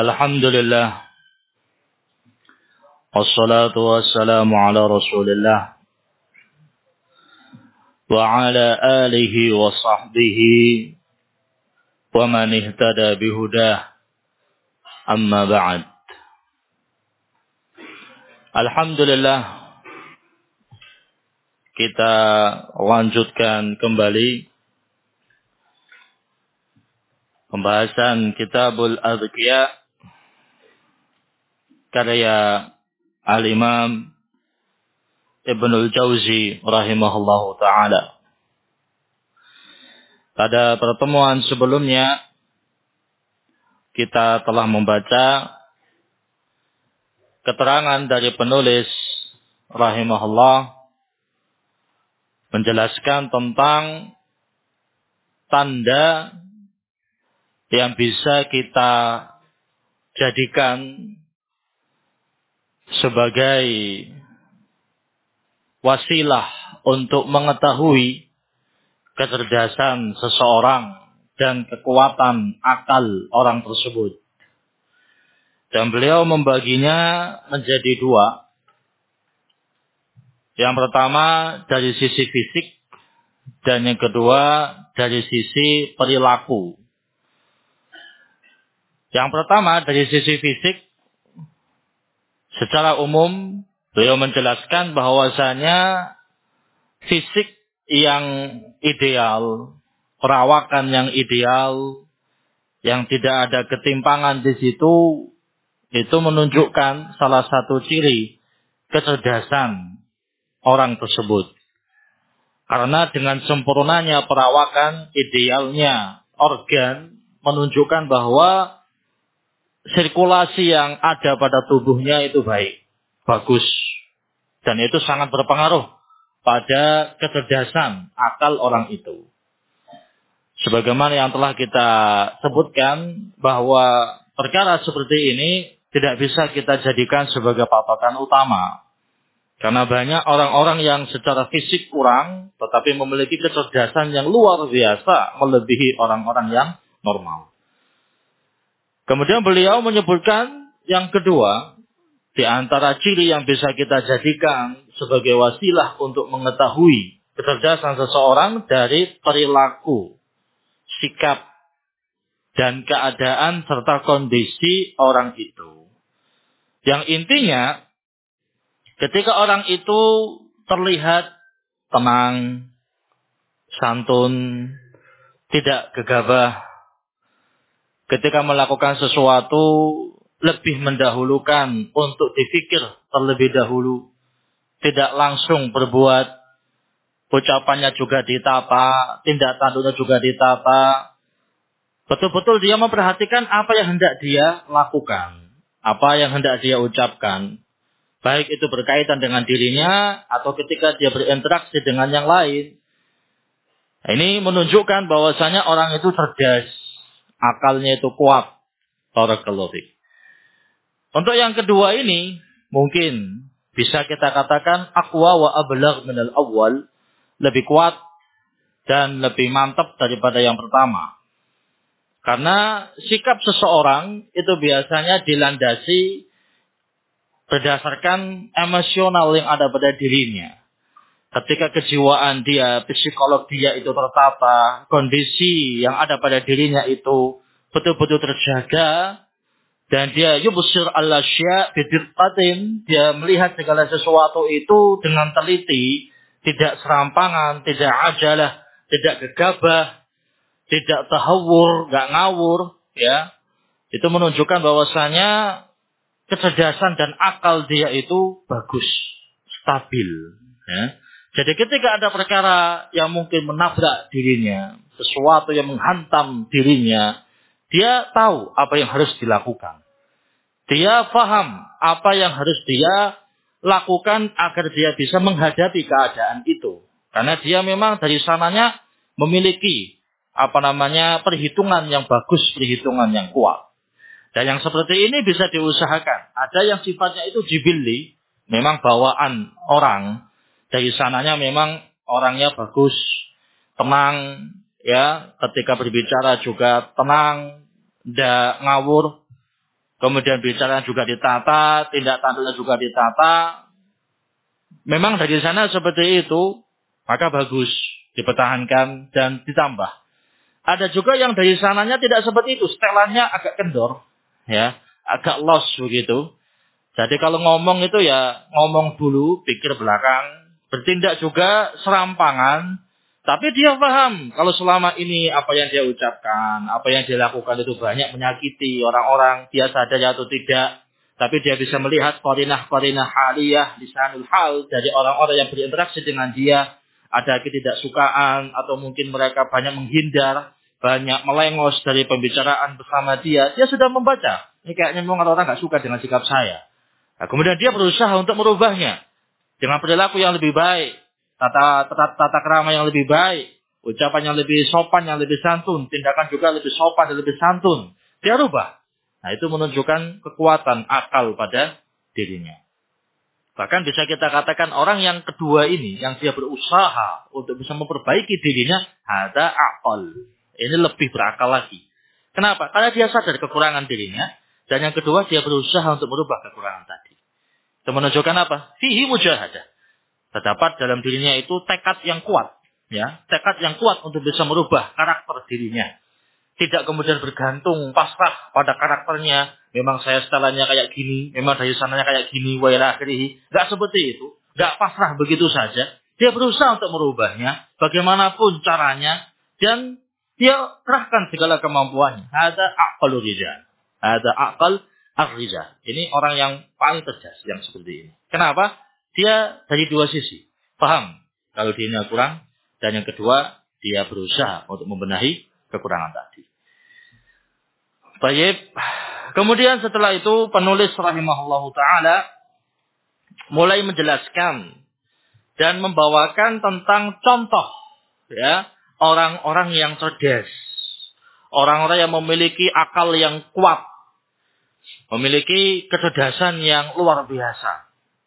Alhamdulillah. Wassalatu wassalamu ala Rasulillah wa ala alihi wa sahbihi wa man ihtada bihudah. Amma ba'd. Alhamdulillah, kita lanjutkan kembali pembahasan Kitabul Adhkiya karya Al-Imam Ibnul Jauzi rahimahullahu ta'ala. Pada pertemuan sebelumnya kita telah membaca keterangan dari penulis rahimahullah menjelaskan tentang tanda yang bisa kita jadikan sebagai wasilah untuk mengetahui kecerdasan seseorang dan kekuatan akal orang tersebut. Dan beliau membaginya menjadi dua. Yang pertama dari sisi fisik dan yang kedua dari sisi perilaku. Yang pertama dari sisi fisik, secara umum beliau menjelaskan bahwasanya fisik yang ideal, perawakan yang ideal, yang tidak ada ketimpangan di situ, itu menunjukkan salah satu ciri kecerdasan orang tersebut. Karena dengan sempurnanya perawakan, idealnya organ, menunjukkan bahwa sirkulasi yang ada pada tubuhnya itu baik, bagus. Dan itu sangat berpengaruh pada kecerdasan akal orang itu. Sebagaimana yang telah kita sebutkan bahwa perkara seperti ini tidak bisa kita jadikan sebagai patokan utama. Karena banyak orang-orang yang secara fisik kurang, tetapi memiliki kecerdasan yang luar biasa, melebihi orang-orang yang normal. Kemudian beliau menyebutkan yang kedua, di antara ciri yang bisa kita jadikan sebagai wasilah untuk mengetahui kecerdasan seseorang dari perilaku, sikap, dan keadaan serta kondisi orang itu. Yang intinya, ketika orang itu terlihat tenang, santun, tidak gegabah, ketika melakukan sesuatu lebih mendahulukan untuk dipikir terlebih dahulu, tidak langsung berbuat, ucapannya juga ditata, tindak tanduknya juga ditata. Betul-betul dia memperhatikan apa yang hendak dia lakukan, apa yang hendak dia ucapkan. Baik itu berkaitan dengan dirinya atau ketika dia berinteraksi dengan yang lain. Ini menunjukkan bahwasanya orang itu cerdas, akalnya itu kuat. Barakallahu fiik. Untuk yang kedua ini, mungkin bisa kita katakan aqwa wa ablagh minal awwal, lebih kuat dan lebih mantap daripada yang pertama. Karena sikap seseorang itu biasanya dilandasi berdasarkan emosional yang ada pada dirinya. Ketika kejiwaan dia, psikolog dia itu tertata, kondisi yang ada pada dirinya itu betul-betul terjaga, dan dia yubsir al-asya' bidirqatin, dia melihat segala sesuatu itu dengan teliti, tidak serampangan, tidak ajalah, tidak gegabah, tidak tahawur, enggak ngawur, ya. Itu menunjukkan bahwasanya kecerdasan dan akal dia itu bagus, stabil, ya. Jadi ketika ada perkara yang mungkin menabrak dirinya, sesuatu yang menghantam dirinya, dia tahu apa yang harus dilakukan. Dia paham apa yang harus dia lakukan agar dia bisa menghadapi keadaan itu. Karena dia memang dari sananya memiliki perhitungan yang bagus, perhitungan yang kuat. Dan yang seperti ini bisa diusahakan. Ada yang sifatnya itu jibilli, memang bawaan orang. Dari sananya memang orangnya bagus, tenang, ya, ketika berbicara juga tenang, tidak ngawur. kemudian bicara juga ditata, tindak tanduknya juga ditata. Memang dari sana seperti itu, maka bagus dipertahankan dan ditambah. Ada juga yang dari sananya tidak seperti itu, setelannya agak kendor, ya, agak los begitu. Jadi kalau ngomong itu ya ngomong dulu, pikir belakang, bertindak juga serampangan. Tapi dia paham kalau selama ini apa yang dia ucapkan, apa yang dia lakukan itu banyak menyakiti orang-orang, dia sadar atau tidak. Tapi dia bisa melihat qarinah-qarinah haliyah, lisanul hal dari orang-orang yang berinteraksi dengan dia. Ada ketidaksukaan atau mungkin mereka banyak menghindar, banyak melengos dari pembicaraan bersama dia. Dia sudah membaca. Ini kayaknya memang orang nggak suka dengan sikap saya. Nah, kemudian dia berusaha untuk merubahnya dengan perilaku yang lebih baik, tata krama yang lebih baik, ucapan yang lebih sopan, yang lebih santun, tindakan juga lebih sopan dan lebih santun. Dia rubah. Nah, itu menunjukkan kekuatan akal pada dirinya. Bahkan bisa kita katakan orang yang kedua ini, yang dia berusaha untuk bisa memperbaiki dirinya, ada akal. Ini lebih berakal lagi. Kenapa? Karena dia sadar kekurangan dirinya. Dan yang kedua, dia berusaha untuk merubah kekurangan tadi. Itu menunjukkan apa? Fihi mujahadah. Terdapat dalam dirinya itu tekad yang kuat. Ya, tekad yang kuat untuk bisa merubah karakter dirinya. Tidak kemudian bergantung pasrah pada karakternya. Memang saya setelannya kayak gini. Memang dari sananya kayak gini. Wa ila akhirih. Gak seperti itu. Gak pasrah begitu saja. Dia berusaha untuk merubahnya. Bagaimanapun caranya. Dan dia kerahkan segala kemampuannya. Ada aqal rijal. Ada aqal ar-rijal. Ini orang yang paling tegas yang seperti ini. Kenapa? Dia dari dua sisi. Paham kalau dirinya kurang. Dan yang kedua, dia berusaha untuk membenahi kekurangan tadi. Baik. Kemudian setelah itu penulis rahimahullahu ta'ala mulai menjelaskan dan membawakan tentang contoh, ya, orang-orang yang cerdas. Orang-orang yang memiliki akal yang kuat. Memiliki kecerdasan yang luar biasa.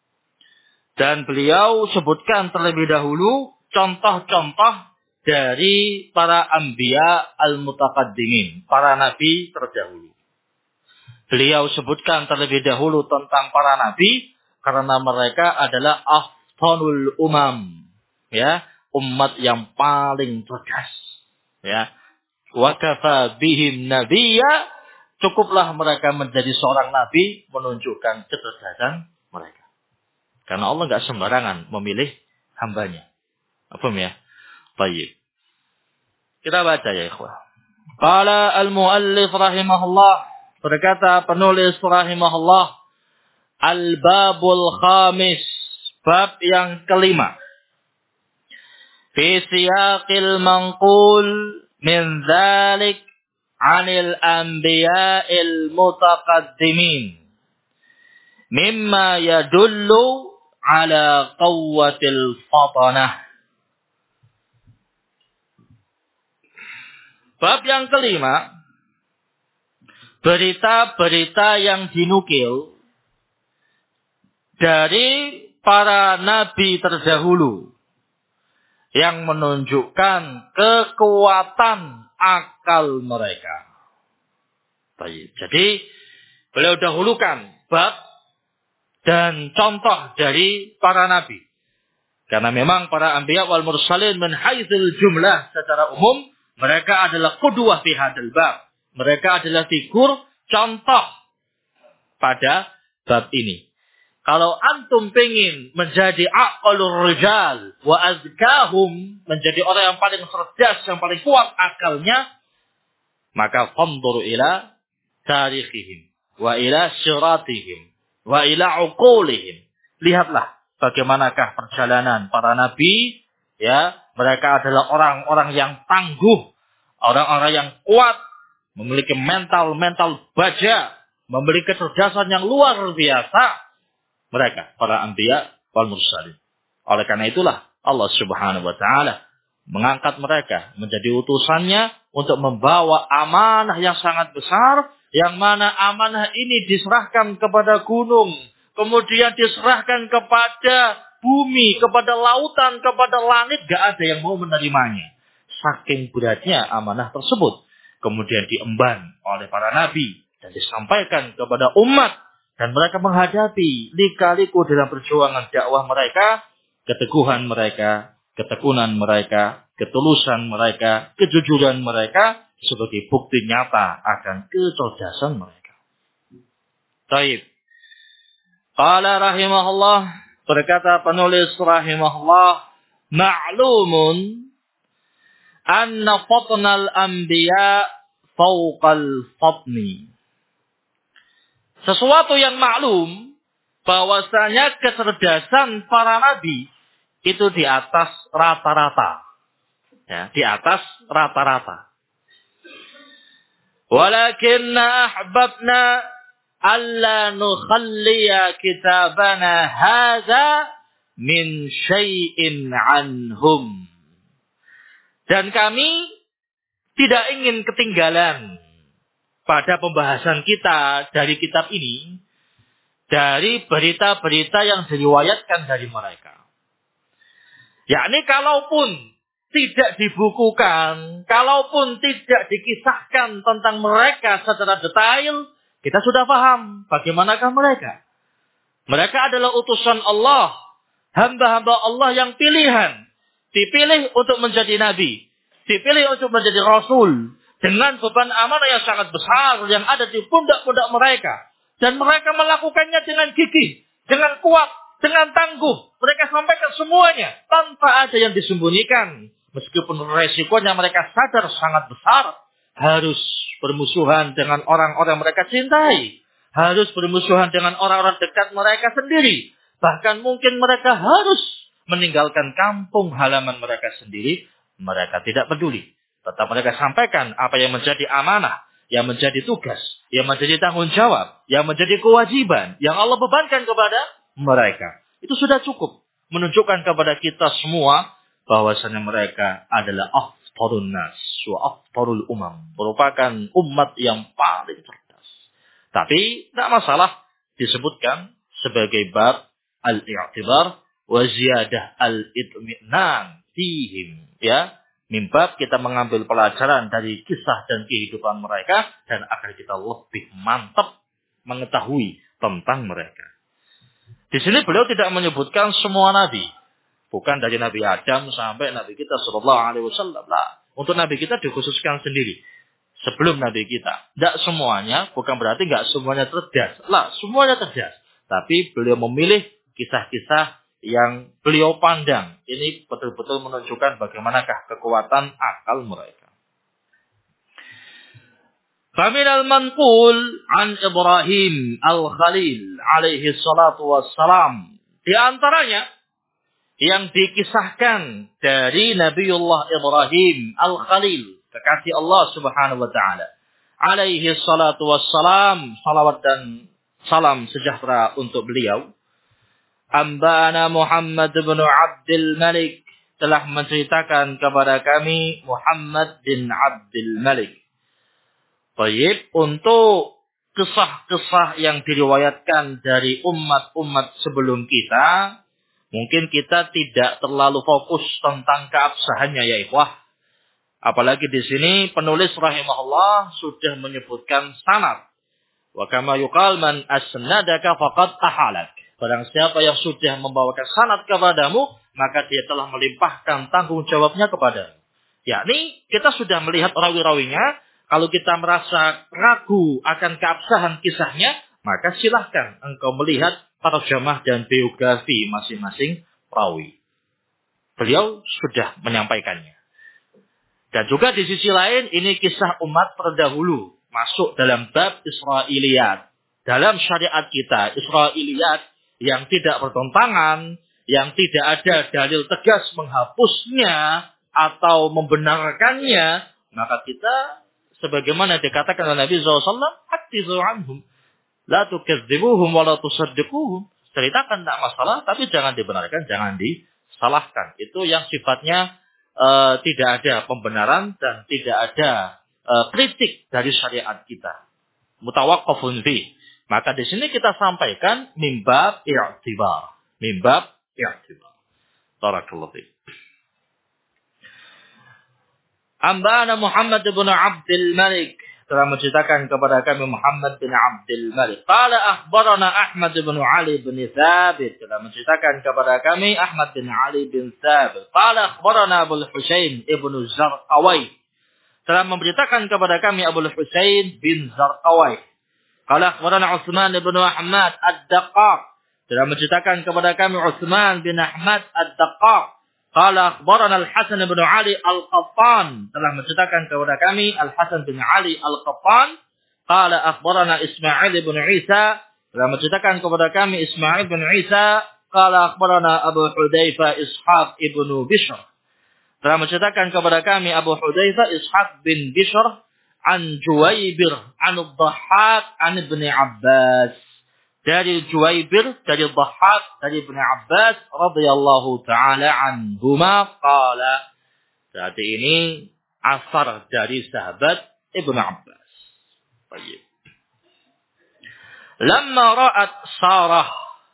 Dan beliau sebutkan terlebih dahulu contoh-contoh dari para anbiya al-mutaqaddimin, para nabi terdahulu. Beliau sebutkan terlebih dahulu tentang para nabi karena mereka adalah afdalul umam, ya, umat yang paling cerdas, ya. Wa kafa bihim nabiyya, cukuplah mereka menjadi seorang nabi menunjukkan kecerdasan mereka. Karena Allah enggak sembarangan memilih hambanya. Apa ya? Baik. Kita baca ya ikhwah. Qala al-muallif rahimahullah, berkata penulis rahimahullah, al-babul khamis, bab yang kelima. Fi siyaqil manqul min dzalik 'anil anbiya'il mutaqaddimin mimma yadullu ala quwwatil fatanah. Bab yang kelima, berita-berita yang dinukil dari para nabi terdahulu yang menunjukkan kekuatan akal mereka. Baik. Jadi beliau dahulukan bab dan contoh dari para nabi. Karena memang para anbiya wal mursalin min haitsul jumlah secara umum mereka adalah qudwah fi hadzal bab. Mereka adalah figur contoh pada bab ini. Kalau antum pengen menjadi aqalur rijal wa azkahum, menjadi orang yang paling cerdas, yang paling kuat akalnya, maka fanzur ila tarikhihim wa ila syiratihim wa ila uqulihim. Lihatlah bagaimanakah perjalanan para nabi, ya, mereka adalah orang-orang yang tangguh, orang-orang yang kuat, memiliki mental baja, memiliki kecerdasan yang luar biasa. Mereka, para anbiya wal mursalin. Oleh karena itulah Allah Subhanahu wa taala mengangkat mereka menjadi utusannya untuk membawa amanah yang sangat besar, yang mana amanah ini diserahkan kepada gunung, kemudian diserahkan kepada bumi, kepada lautan, kepada langit, gak ada yang mau menerimanya. Saking beratnya amanah tersebut. Kemudian diemban oleh para nabi dan disampaikan kepada umat, dan mereka menghadapi lika-liku dalam perjuangan dakwah mereka, keteguhan mereka, ketekunan mereka, ketulusan mereka, kejujuran mereka sebagai bukti nyata akan kecerdasan mereka. Baik. Qala rahimahullah, berkata penulis rahimahullah, ma'lumun anna fatnal anbiya fawqal fatni. Sesuatu yang maklum bahwasanya kecerdasan para nabi itu di atas rata-rata. Ya, di atas rata-rata. Walakinna ahbabna alla nukhalliya kitabana hadza min syai'in anhum. Dan kami tidak ingin ketinggalan pada pembahasan kita dari kitab ini, dari berita-berita yang diriwayatkan dari mereka. Yakni kalaupun tidak dibukukan, kalaupun tidak dikisahkan tentang mereka secara detail, kita sudah paham bagaimanakah mereka. Mereka adalah utusan Allah, hamba-hamba Allah yang pilihan, dipilih untuk menjadi nabi, dipilih untuk menjadi rasul, dengan beban amanah yang sangat besar yang ada di pundak-pundak mereka. Dan mereka melakukannya dengan gigih, dengan kuat, dengan tangguh. Mereka sampaikan semuanya tanpa ada yang disembunyikan. Meskipun resikonya mereka sadar sangat besar. Harus bermusuhan dengan orang-orang mereka cintai. Harus bermusuhan dengan orang-orang dekat mereka sendiri. Bahkan mungkin mereka harus meninggalkan kampung halaman mereka sendiri. Mereka tidak peduli. Tetap mereka sampaikan apa yang menjadi amanah, yang menjadi tugas, yang menjadi tanggung jawab, yang menjadi kewajiban, yang Allah bebankan kepada mereka. Itu sudah cukup menunjukkan kepada kita semua bahwasanya mereka adalah afdalun nas wa afdalul umam, merupakan umat yang paling cerdas. Tapi tidak masalah disebutkan sebagai bab al-i'tibar wa ziyadah al-itminan fihim, ya. Mimbab kita mengambil pelajaran dari kisah dan kehidupan mereka, dan agar kita lebih mantap mengetahui tentang mereka. Di sini beliau tidak menyebutkan semua nabi, bukan dari Nabi Adam sampai Nabi kita Sallallahu Alaihi Wasallam. Untuk Nabi kita dikhususkan sendiri sebelum Nabi kita. Tidak semuanya, bukan berarti nggak semuanya cerdas. Semuanya cerdas. Tapi beliau memilih kisah-kisah yang beliau pandang. Ini betul-betul menunjukkan bagaimanakah kekuatan akal mereka. Faminal manqul an Ibrahim al-Khalil alaihi salatu wassalam. Di antaranya yang dikisahkan dari Nabiullah Ibrahim al-Khalil, kekasih Allah Subhanahu wa taala. Alaihi salatu wassalam, salawat dan salam sejahtera untuk beliau. Ambana Muhammad bin Abdul Malik telah menceritakan kepada kami Muhammad bin Abdul Malik. Baik, untuk kisah-kisah yang diriwayatkan dari umat-umat sebelum kita, mungkin kita tidak terlalu fokus tentang keabsahannya ya ikhwah. Apalagi di sini penulis rahimahullah sudah menyebutkan sanad. Wa kama yuqal man asnadaka faqad ahalak. Barang siapa yang sudah membawakan sanad kepadamu, maka dia telah melimpahkan tanggung jawabnya kepadamu. Yakni kita sudah melihat rawi-rawinya. Kalau kita merasa ragu akan keabsahan kisahnya, maka silahkan engkau melihat tarjamah dan biografi masing-masing rawi. Beliau sudah menyampaikannya. Dan juga di sisi lain, ini kisah umat terdahulu masuk dalam bab Israiliyat. Dalam syariat kita, Israiliyat yang tidak bertentangan, yang tidak ada dalil tegas menghapusnya atau membenarkannya, maka kita sebagaimana dikatakan oleh Nabi SAW, hadithu anhum, la tukadzibuhum wa la tusaddiquhum. Ceritakan tidak masalah, tapi jangan dibenarkan, jangan disalahkan. Itu yang sifatnya tidak ada pembenaran dan tidak ada kritik dari syariat kita. Mutawaqqafun fi. Maka di sini kita sampaikan mimbab i'tibar. Mimbab i'tibar. Barakallahu fiik. Ambana Muhammad bin Abdul Malik telah menceritakan kepada kami Muhammad bin Abdul Malik. Qala akhbarana Ahmad bin Ali bin Thabit, telah menceritakan kepada kami Ahmad bin Ali bin Thabit. Qala akhbarana Abu Husain ibnu Zarqawai, telah memberitakan kepada kami Abu Husain bin Zarqawai. Qala akhbarana Utsman bin Ahmad ad-Daqqaq, telah menceritakan kepada kami Utsman bin Ahmad ad-Daqqaq. Qala akhbarana Al-Hasan bin Ali Al-Qattan, telah menceritakan kepada kami Al-Hasan bin Ali Al-Qattan. Qala akhbarana Ismail bin Isa, telah menceritakan kepada kami Ismail bin Isa. Qala akhbarana Abu Hudzaifah Ishaq ibn Bishr, telah menceritakan kepada kami Abu Hudzaifah Ishaq bin Bishr an Juwaybir an Ad-Dhahhak an Ibn Abbas, dari Juwaybir, dari Dhahhak, dari Ibn Abbas radhiyallahu taala anhuma qala. Berarti ini asar dari sahabat Ibn Abbas. Baik. Lamma ra'at Sarah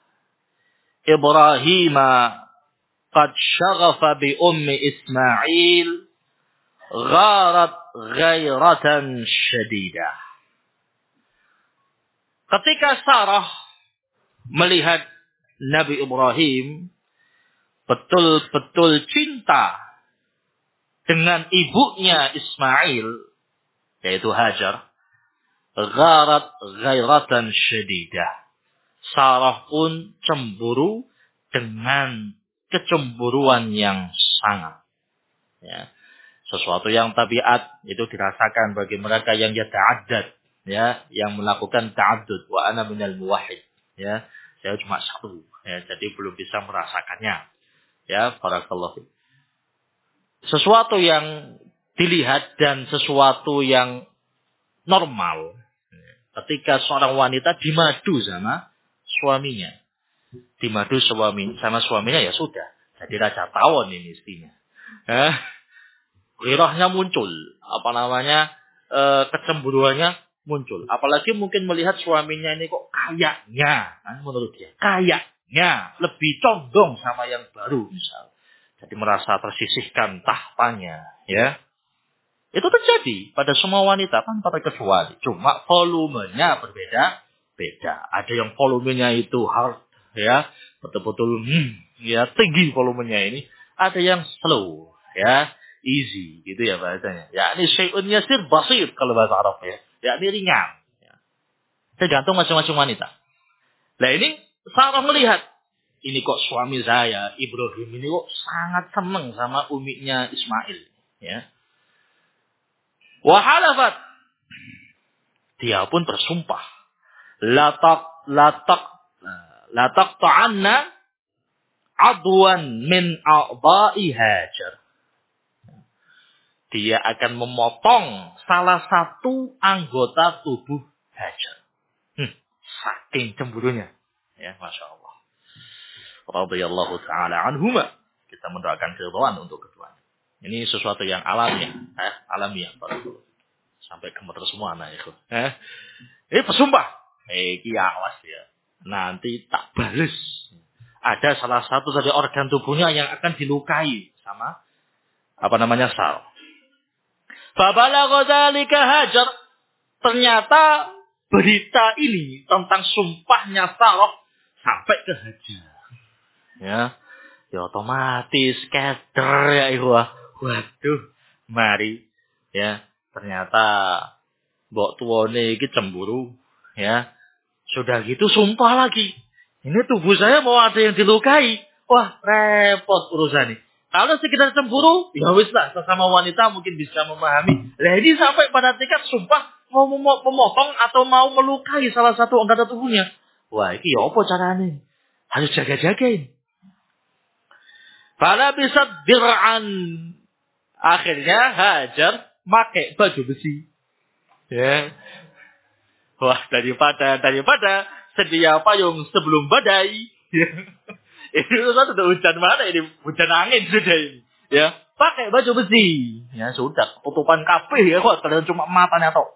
Ibrahim qad syaghafa bi ummi Ismail gharat ghairatan syadidah. Ketika Sarah melihat Nabi Ibrahim betul-betul cinta dengan ibunya Ismail, yaitu Hajar, gharat ghairatan syadidah. Sarah pun cemburu dengan kecemburuan yang sangat. Ya. Sesuatu yang tabiat itu dirasakan bagi mereka yang yata'addad, ya, yang melakukan ta'addud. Wa ana minal muwahhid, ya, saya cuma satu, ya, jadi belum bisa merasakannya, ya. Barakallahu. Sesuatu yang dilihat dan sesuatu yang normal ketika seorang wanita dimadu sama suaminya, dimadu sama suaminya, ya sudah jadi raja tawon ini istrinya. Ghirahnya muncul, kecemburuannya muncul. Apalagi mungkin melihat suaminya ini kok kayaknya, menurut dia, kayaknya lebih condong sama yang baru misal. Jadi merasa tersisihkan tahtanya, ya. Itu terjadi pada semua wanita tanpa terkecuali. Cuma volumenya berbeda-beda. Ada yang volumenya itu hard, ya, betul-betul ya tinggi volumenya ini. Ada yang slow, ya, easy, gitu ya bahasanya. Ya, ini syai'un yasir basir kalau bahasa Arab, ya. Ya, ini ringan. Ya. Tergantung masing-masing wanita. Nah, ini Sarah melihat, ini kok suami saya, Ibrahim ini kok sangat senang sama uminya Ismail, ya. Wa halafat, dia pun bersumpah, la taqta'anna adwan min a'dha'i Hajar. Dia akan memotong salah satu anggota tubuh Hajar. Saking cemburunya. Ya, Masya Allah. Radhiyallahu ta'ala anhuma. Kita mendoakan keridhaan untuk keduanya. Ini sesuatu yang alamiah. Alamiah. Sampai gemeter semua anak itu. Ini bersumpah. Awas ya. Nanti tak balas. Ada salah satu dari organ tubuhnya yang akan dilukai sama Sarah. Fabalagha dzalika Hajar. Ternyata berita ini tentang sumpahnya Sarah sampai ke Hajar. Ya otomatis keder ya ikhwah. Waduh, mari ya. Ternyata mbok tuane iki cemburu, ya. Sudah gitu sumpah lagi. Ini tubuh saya mau ada yang dilukai. Wah, repot urusan ini. Kalau sekedar cemburu, ya wis lah, sesama wanita mungkin bisa memahami. Lah ini sampai pada tingkat sumpah mau memotong atau mau melukai salah satu anggota tubuhnya. Wah, ini ya apa caranya? Harus jaga-jagain. Fala bisa dir'an. Akhirnya Hajar pakai baju besi. Ya. Wah, daripada sedia payung sebelum badai. Ini sudah hujan mana ini? Hujan angin sudah ini. Ya, pakai baju besi. Ya sudah, tutupan kabeh ya kok, kalian cuma matanya tok.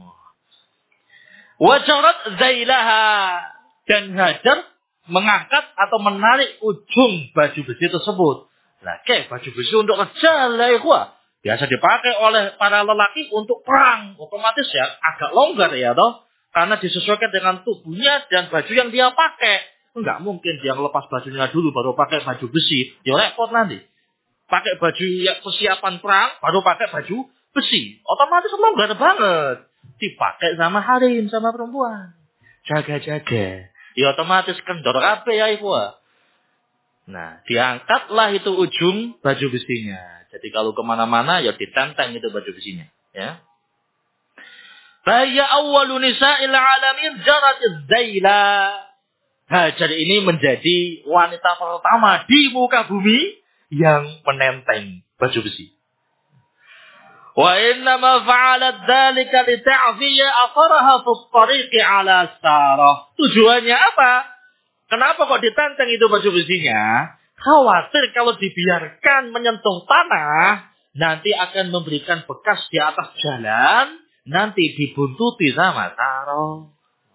Wajarat zailaha, dan Hajar mengangkat atau menarik ujung baju besi tersebut. Lah, baju besi untuk kerja lah ya, biasa dipakai oleh para lelaki untuk perang. Otomatis ya agak longgar ya toh. Karena disesuaikan dengan tubuhnya dan baju yang dia pakai. Enggak mungkin dia lepas bajunya dulu baru pakai baju besi. Ya repot nanti. Pakai baju yang persiapan perang baru pakai baju besi. Otomatis longgar banget. Dipakai sama harim, sama perempuan. Jaga-jaga. Ya otomatis kendor kabeh ya ibu. Nah, diangkatlah itu ujung baju besinya. Jadi kalau kemana-mana ya ditenteng itu baju besinya. Ya. Faya awwalu nisa'il alamin jaratiz zaila. Hajar ini menjadi wanita pertama di muka bumi yang menenteng baju besi. Wa inna ma fa'alat dzalika li ta'fiya atharaha fi tariqi ala Sarah. Tujuannya apa? Kenapa kok ditenteng itu baju besinya? Khawatir kalau dibiarkan menyentuh tanah, nanti akan memberikan bekas di atas jalan, nanti dibuntuti sama Sarah.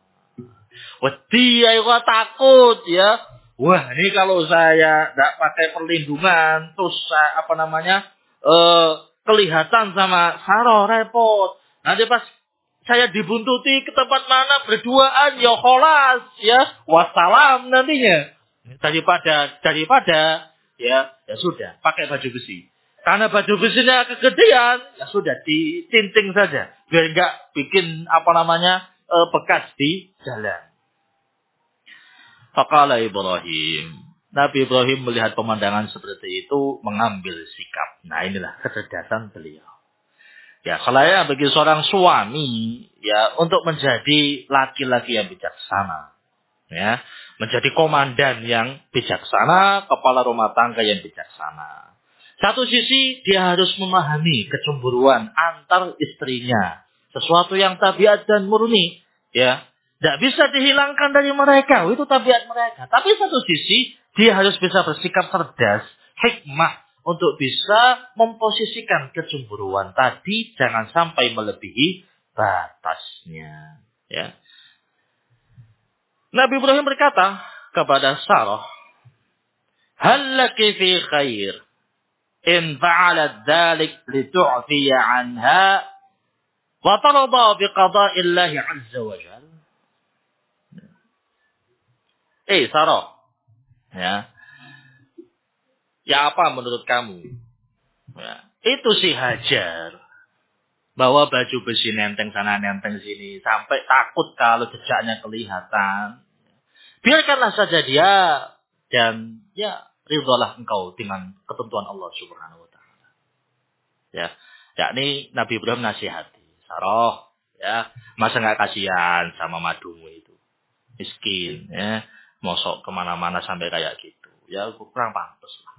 Wedi ya takut ya. Wah, ini kalau saya tidak pakai perlindungan, terus saya, kelihatan sama Sarah repot. Nanti pas saya dibuntuti ke tempat mana berduaan ya kholas ya wassalam nantinya. Daripada ya sudah pakai baju besi. Karena baju besinya kegedean ya sudah ditinting saja biar enggak bikin bekas di jalan. Faqala Ibrahim. Nabi Ibrahim melihat pemandangan seperti itu mengambil sikap. Nah, inilah kecerdasan beliau. Ya, saya bagi seorang suami ya untuk menjadi laki-laki yang bijaksana, ya, menjadi komandan yang bijaksana, kepala rumah tangga yang bijaksana. Satu sisi dia harus memahami kecemburuan antar istrinya, sesuatu yang tabiat dan murni, ya, tidak bisa dihilangkan dari mereka, itu tabiat mereka. Tapi satu sisi dia harus bisa bersikap cerdas, hikmah, untuk bisa memposisikan kecemburuan tadi jangan sampai melebihi batasnya. Ya. Nabi Ibrahim berkata kepada Sarah, "Hal laki fi khair in fa'alat dhalik litu'fiya anha wa tarda bi qada'illahi 'azza wa jalla." Sarah, ya. Ya apa menurut kamu? Ya, itu si Hajar. Bawa baju besi nenteng sana nenteng sini. Sampai takut kalau jejaknya kelihatan. Biarkanlah saja dia. Dan ya ridhalah engkau dengan ketentuan Allah subhanahu wa ta'ala. Ya, yakni Nabi Ibrahim nasihati. Sarah, ya, masa gak kasihan sama madumu itu. Miskin, ya. Mosok kemana-mana sampai kayak gitu. Ya kurang pantas lah.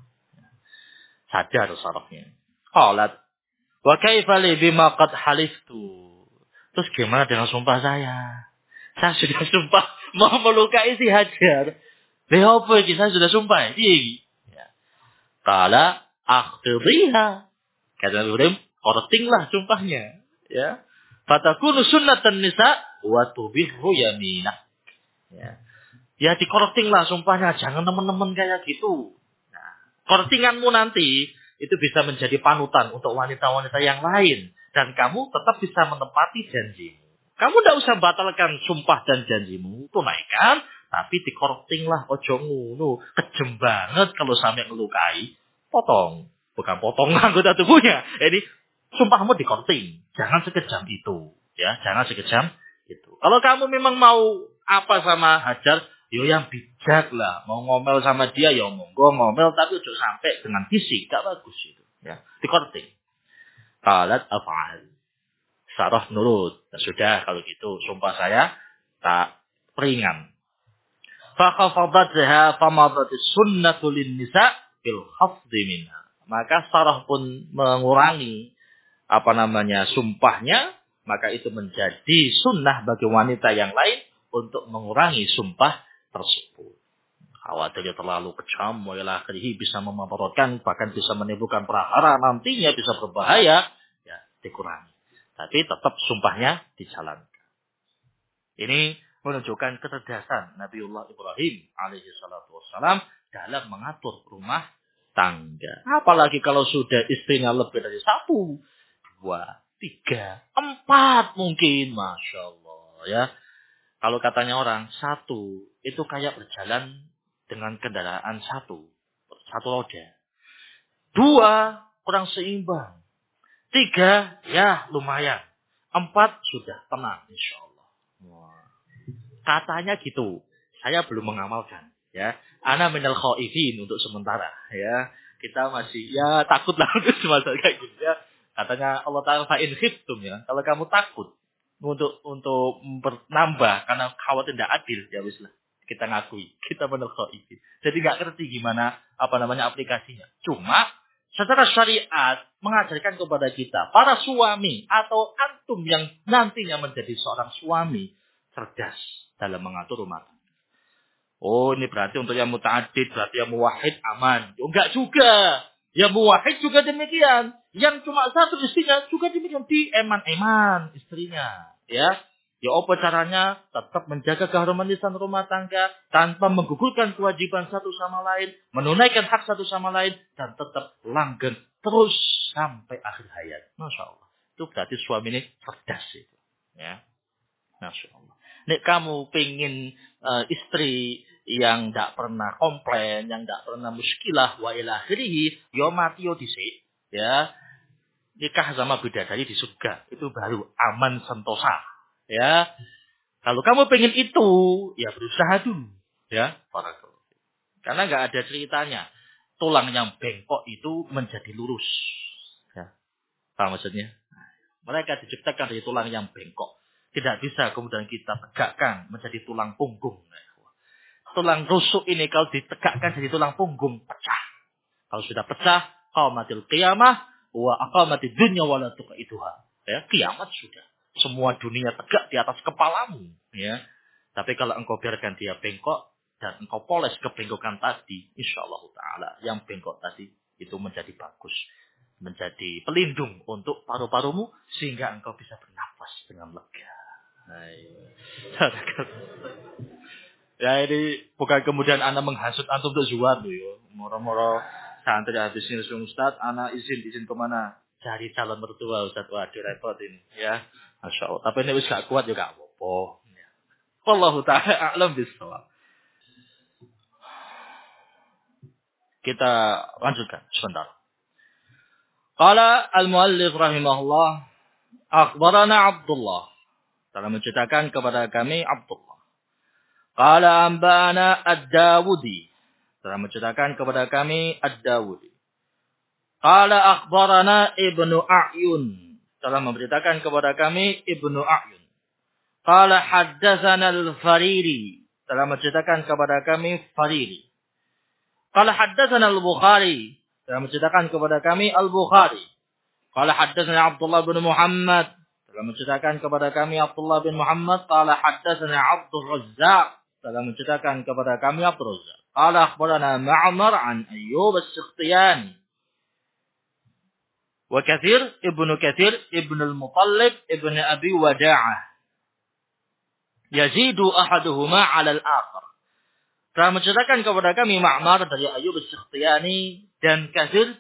Sadar Sarahnya. Qalat, wa kaifa li bima qad haliftu. Terus gimana dengan sumpah saya? Saya sudah sumpah mau melukai si Hajar. Apa ini? Saya sudah sumpah. Ya. Qala akhtidiha. Kata Ibrahim, kortinglah sumpahnya. Ya. Fatakunu sunnatan nisa wa tubihru yaminah. Ya. Ya dikortinglah sumpahnya. Jangan teman-teman kayak gitu. Kortinganmu nanti itu bisa menjadi panutan untuk wanita-wanita yang lain. Dan kamu tetap bisa menepati janjimu. Kamu tidak usah batalkan sumpah dan janjimu. Tunaikan. Tapi dikortinglah. Ojo ngunu. Kejem banget kalau sampai ngelukai. Potong. Bukan potong anggota tubuhnya. Jadi sumpahmu dikorting. Jangan sekejam itu. Ya, jangan sekejam itu. Kalau kamu memang mau apa sama Hajar, yo yang bijak lah. Mau ngomel sama dia, ya monggo ngomel. Tapi udah sampai dengan fisik. Gak bagus itu. Ya, dikorting. Qalat af'al. Sarah nurut. Nah, sudah kalau gitu. Sumpah saya tak peringan. Fakhafadatha famadatis sunnatu lin nisa bil khafdi minha. Maka Sarah pun mengurangi sumpahnya. Maka itu menjadi sunnah bagi wanita yang lain untuk mengurangi sumpah tersebut. Khawatirnya terlalu kejam, wa'ilah akhirih bisa memudaratkan, bahkan bisa menimbulkan prahara, nantinya bisa berbahaya, ya dikurangi. Tapi tetap sumpahnya dijalankan. Ini menunjukkan kecerdasan Nabiullah Ibrahim alaihi salatu wassalam dalam mengatur rumah tangga. Apalagi kalau sudah istrinya lebih dari 1, 2, 3, 4 mungkin. Masya Allah ya. Kalau katanya orang, 1 itu kayak berjalan dengan kendaraan 1 roda. 2 kurang seimbang. 3 ya lumayan. 4 sudah tenang insya Allah. Wah. Katanya gitu. Saya belum mengamalkan. Ya, ana minal khaifin untuk sementara. Ya, kita masih ya takut lah untuk semasa kayak gitu ya. Katanya Allah Taala fa'in khiftum ya. Kalau kamu takut untuk nambah karena khawatir tidak adil ya wis lah. Kita ngakui kita minal khaifin. Jadi nggak ngerti gimana aplikasinya. Cuma secara syariat mengajarkan kepada kita para suami atau antum yang nantinya menjadi seorang suami cerdas dalam mengatur rumah tangga. Oh, ini berarti untuk yang muta'addid, berarti yang muwahhid aman. Oh, enggak juga. Yang muwahhid juga demikian. Yang cuma 1 istrinya juga demikian. Di eman-eman istrinya. Ya. Ya apa caranya? Tetap menjaga keharmonisan rumah tangga. Tanpa menggugurkan kewajiban satu sama lain. Menunaikan hak satu sama lain. Dan tetap langgeng terus sampai akhir hayat. Masya Allah. Itu berarti suami ini cerdas itu. Ya. Masya Allah. Nek kamu pengen istri yang tidak pernah komplain, yang tidak pernah muskilah, wa ila akhirih, yo mati yo dhisik, ya. Nikah sama bidadari di surga, itu baru aman sentosa, ya. Kalau kamu pengen itu, ya berusaha dulu, ya. Karena nggak ada ceritanya tulang yang bengkok itu menjadi lurus, ya. Apa maksudnya? Mereka diciptakan dari tulang yang bengkok. Tidak bisa kemudian kita tegakkan menjadi tulang punggung. Tulang rusuk ini kalau ditegakkan jadi tulang punggung, pecah. Kalau sudah pecah, qamatil qiyamah wa aqamatid dunya wa la tuqaiduha. Ya, kiamat sudah. Semua dunia tegak di atas kepalamu, ya. Tapi kalau engkau biarkan dia bengkok dan engkau poles kebengkokan tadi, insyaallah taala yang bengkok tadi itu menjadi bagus. Menjadi pelindung untuk paru-parumu sehingga engkau bisa bernafas dengan lega. Ya ini bukan kemudian Anda menghasut antum untuk zuhud ya. Moro-moro santri habis ini Ustaz, Anda izin kemana? Cari calon mertua Ustaz. Waduh repot ini ya. Masya Allah. Tapi ini wis gak kuat juga apa-apa. Wallahu ta'ala a'lam bishawab. Kita lanjutkan sebentar. Qala al-muallif rahimahullah, akhbarana Abdullah. Telah menceritakan kepada kami Abdullah. Qala ambana ad-Dawudi. Telah menceritakan kepada kami ad-Dawudi. Qala akhbarana Ibnu A'yun. Telah memberitakan kepada kami Ibnu A'yun. Qala haddatsana al-Fariri. Telah menceritakan kepada kami Fariri. Qala haddatsana al-Bukhari. Telah menceritakan kepada kami Al-Bukhari. Qala haddatsana Abdullah bin Muhammad. Telah menceritakan kepada kami Abdullah bin Muhammad. Qala haddatsana Abdul Razzaq. Telah menceritakan kepada kami Abdul Razzaq. Qala akhbarana Ma'mar an Ayyub as-Sikhtiyani. Wa Katsir, Ibnu Katsir, Ibnu al-Muttalib, Ibnu Abi Wada'ah. Yazidu ahaduhuma 'ala al-akhar. Telah menceritakan kepada kami Ma'mar dari Ayyub as-Sikhtiyani dan Katsir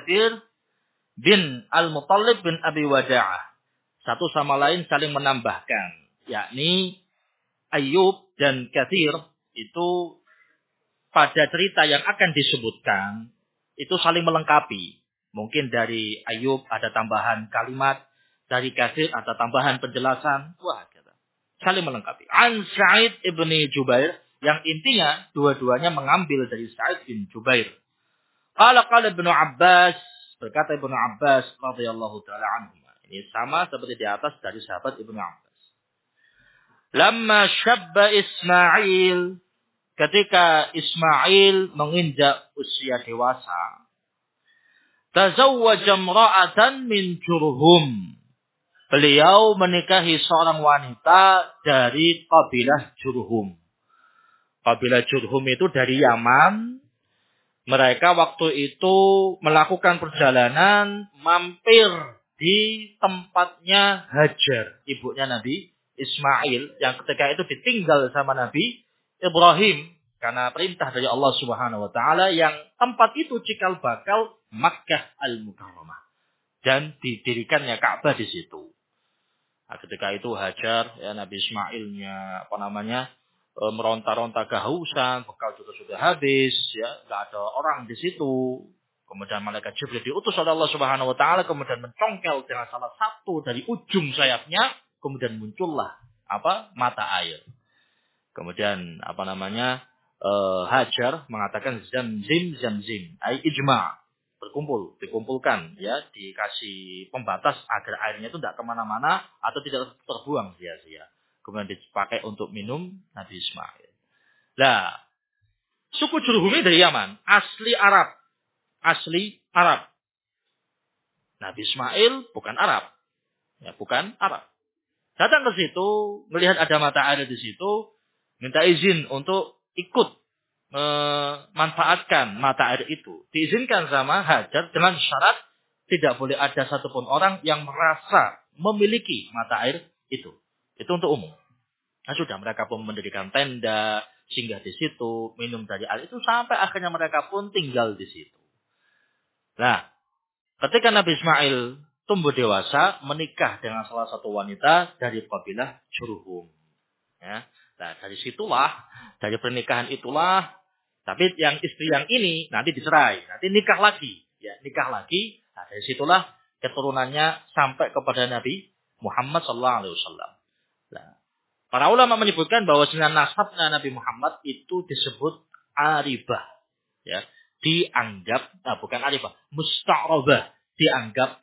bin Al-Muttalib bin Abi Wada'ah. Satu sama lain saling menambahkan. Yakni Ayyub dan Katsir itu pada cerita yang akan disebutkan itu saling melengkapi. Mungkin dari Ayyub ada tambahan kalimat. Dari Katsir ada tambahan penjelasan. Wah, kata. Saling melengkapi. An Sa'id ibni Jubair. Yang intinya dua-duanya mengambil dari Sa'id bin Jubair. Qala Ibnu Abbas. Berkata Ibnu Abbas radhiyallahu ta'ala anhu. Ini sama seperti di atas dari sahabat Ibnu Abbas. Lamma syabba Ismail. Ketika Ismail menginjak usia dewasa. Tazawwaja imra'atan min Jurhum. Beliau menikahi seorang wanita dari kabilah Jurhum. Kabilah Jurhum itu dari Yaman. Mereka waktu itu melakukan perjalanan mampir di tempatnya Hajar, ibunya Nabi Ismail, yang ketika itu ditinggal sama Nabi Ibrahim Karena perintah dari Allah Subhanahu wa taala yang tempat itu cikal bakal Makkah Al-Mukarramah dan didirikannya Ka'bah di situ. Nah, ketika itu Hajar, ya Nabi Ismailnya meronta-ronta kehausan, bekal juga sudah habis, ya nggak ada orang di situ. Kemudian malaikat Jibril diutus oleh Allah Subhanahu wa taala kemudian mencongkel dengan salah satu dari ujung sayapnya, kemudian muncullah mata air. Kemudian Hajar mengatakan zamzim, ai ijma, dikumpulkan, ya dikasih pembatas agar airnya itu tidak kemana-mana atau tidak terbuang sia-sia. Kemudian dipakai untuk minum Nabi Ismail. Nah, suku Jurhum dari Yaman, asli Arab. Nabi Ismail bukan Arab, ya bukan Arab. Datang ke situ, melihat ada mata air di situ, minta izin untuk ikut memanfaatkan mata air itu. Diizinkan sama Hajar dengan syarat tidak boleh ada satupun orang yang merasa memiliki mata air itu. Itu untuk umum. Nah, sudah mereka pun mendirikan tenda, singgah di situ, minum dari air itu sampai akhirnya mereka pun tinggal di situ. Nah, ketika Nabi Ismail tumbuh dewasa, menikah dengan salah satu wanita dari kabilah Jurhum. Ya. Nah, dari pernikahan itulah, tapi yang istri yang ini nanti dicerai, nanti nikah lagi. Nah, dari situlah keturunannya sampai kepada Nabi Muhammad SAW. Nah, para ulama menyebutkan bahwa nasabnya Nabi Muhammad itu disebut Aribah. Ya, bukan Aribah, Musta'rabah, dianggap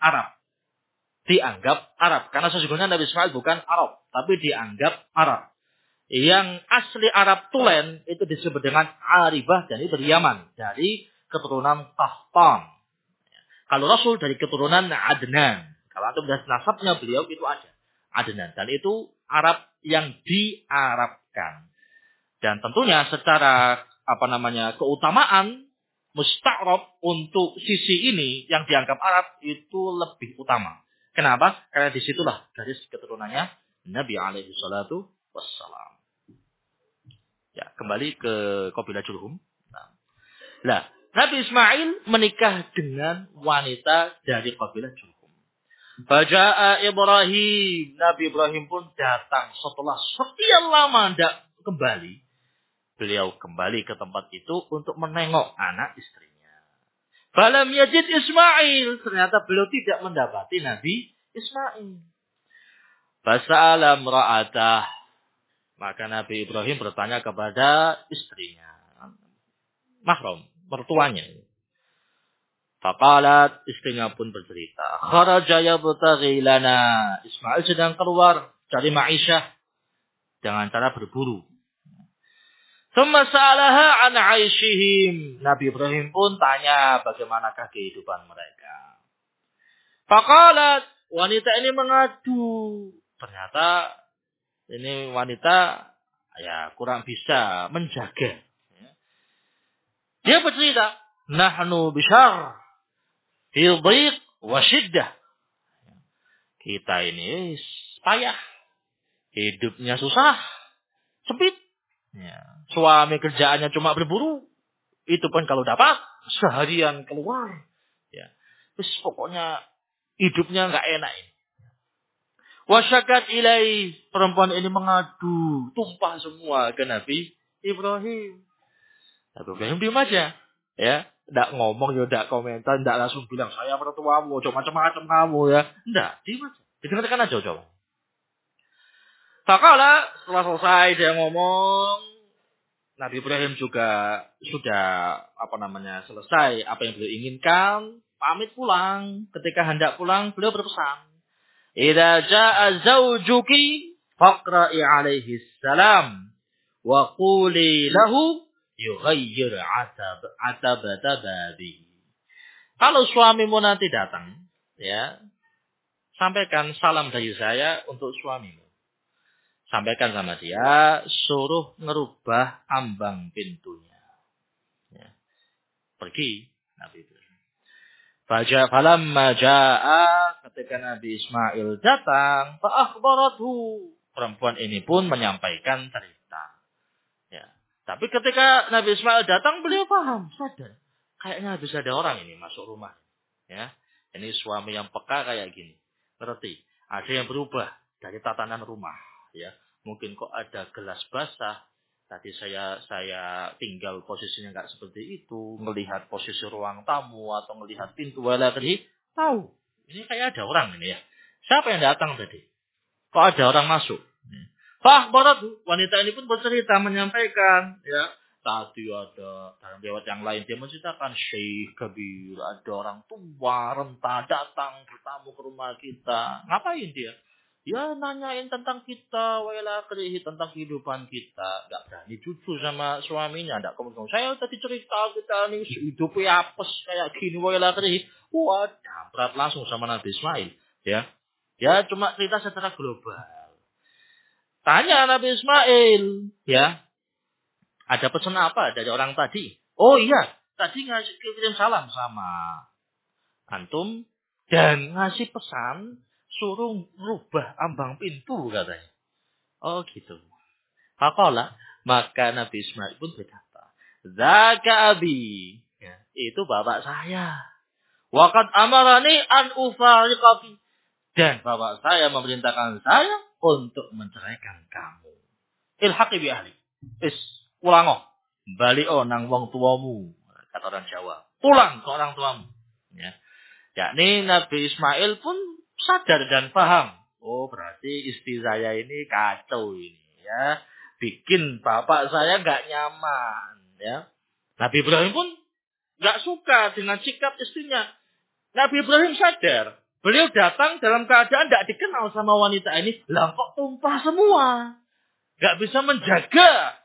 Arab. Karena sesungguhnya Nabi Ismail bukan Arab, tapi dianggap Arab. Yang asli Arab tulen itu disebut dengan Aribah dan itu dari Yaman, dari keturunan Qahtan. Kalau Rasul dari keturunan Adnan. Kalau antum lihat nasabnya beliau itu ada Adnan, dan itu Arab yang diarabkan. Dan tentunya secara keutamaan musta'rab untuk sisi ini yang dianggap Arab itu lebih utama. Kenapa? Karena disitulah garis keturunannya Nabi alaihi salatu wassalam. Ya, kembali ke kabilah Jurhum. Nah, Nabi Ismail menikah dengan wanita dari kabilah Jurhum. Faja'a Ibrahim. Nabi Ibrahim pun datang setelah sekian lama tidak kembali. Beliau kembali ke tempat itu untuk menengok anak istrinya. Falam yajid Ismail. Ternyata beliau tidak mendapati Nabi Ismail. Fasa'ala imra'atah. Maka Nabi Ibrahim bertanya kepada istrinya. Mahram, mertuanya. Faqalat, istrinya pun bercerita. Kharaja yabtaghi lana. Ismail sedang keluar cari ma'isyah dengan cara berburu. Thumma sa'alaha an 'aishihim. Nabi Ibrahim pun tanya bagaimanakah kehidupan mereka. Faqalat, wanita ini mengadu. Ternyata ini wanita kurang bisa menjaga. Dia bercerita, nahnu bisyar, fi dhiq wa syiddah. Kita ini payah, hidupnya susah, sempit. Ya. Suami kerjaannya cuma berburu, itu pun kalau dapat seharian keluar. Ya. Terus pokoknya hidupnya nggak enak ini. Wasyakat ilai, perempuan ini mengadu, tumpah semua ke Nabi Ibrahim. Nabi Ibrahim diam aja, ya, tidak ngomong, ya tidak komentar, tidak langsung bilang saya mertuamu, macam-macam kamu, ya, tidak, diam aja, didengarkan aja coba. Fakala setelah selesai dia ngomong, Nabi Ibrahim juga sudah selesai apa yang beliau inginkan, pamit pulang. Ketika hendak pulang, beliau berpesan. Idza jaa zawjuki faqra'i alaihi salam wa quli lahu yughayyir atabata babi. Kalau suamimu nanti datang, ya, sampaikan salam dari saya untuk suamimu. Sampaikan sama dia, suruh ngerubah ambang pintunya. Ya. Pergi Nabi Ibrahim. Falamma jaa, ketika Nabi Ismail datang, fa akhbarathu, perempuan ini pun menyampaikan cerita. Ya. Tapi ketika Nabi Ismail datang, beliau paham, sadar. Kayaknya habis ada orang ini masuk rumah. Ya, ini suami yang peka kayak gini. Ngerti? Ada yang berubah dari tatanan rumah. Ya, mungkin kok ada gelas basah. Tadi saya tinggal posisinya nggak seperti itu. Melihat posisi ruang tamu atau melihat pintu walakri. Tahu. Ini kayak ada orang ini ya. Siapa yang datang tadi? Kok ada orang masuk? Barat wanita ini pun bercerita menyampaikan ya tadi ada dalam riwayat yang lain dia menceritakan Syekh Kabir, ada orang tua renta datang bertamu ke rumah kita. Ngapain dia? Ya nanyain tentang kita, wala krihi tentang kehidupan kita. Enggak berani jujur sama suaminya, enggak kemudian saya tadi cerita kita nih hidupnya apes kayak gini wala krihi. Wah, berat langsung sama Nabi Ismail ya. Ya cuma cerita secara global. Tanya Nabi Ismail, ya, ada pesan apa dari orang tadi? Oh iya, tadi ngasih kirim salam sama antum dan ngasih pesan suruh rubah ambang pintu katanya. Oh gitu. Faqala, maka Nabi Ismail pun berkata, "Zaka abi." Ya, itu bapak saya. Waqad amarani an ufariqa fi. Dan bapak saya memerintahkan saya untuk menceraikan kamu. Ilhaqi bi ahli. Pulango. Balio nang wong tuamu. Kata orang Jawa. Pulang ke orang tuamu. Ya. Yakni Nabi Ismail pun sadar dan paham. Oh berarti istri saya ini kacau ini. Ya. Bikin bapak saya nggak nyaman. Ya. Nabi Ibrahim pun nggak suka dengan sikap istrinya. Nabi Ibrahim sadar. Beliau datang dalam keadaan tidak dikenal sama wanita ini. Lah kok tumpah semua. Gak bisa menjaga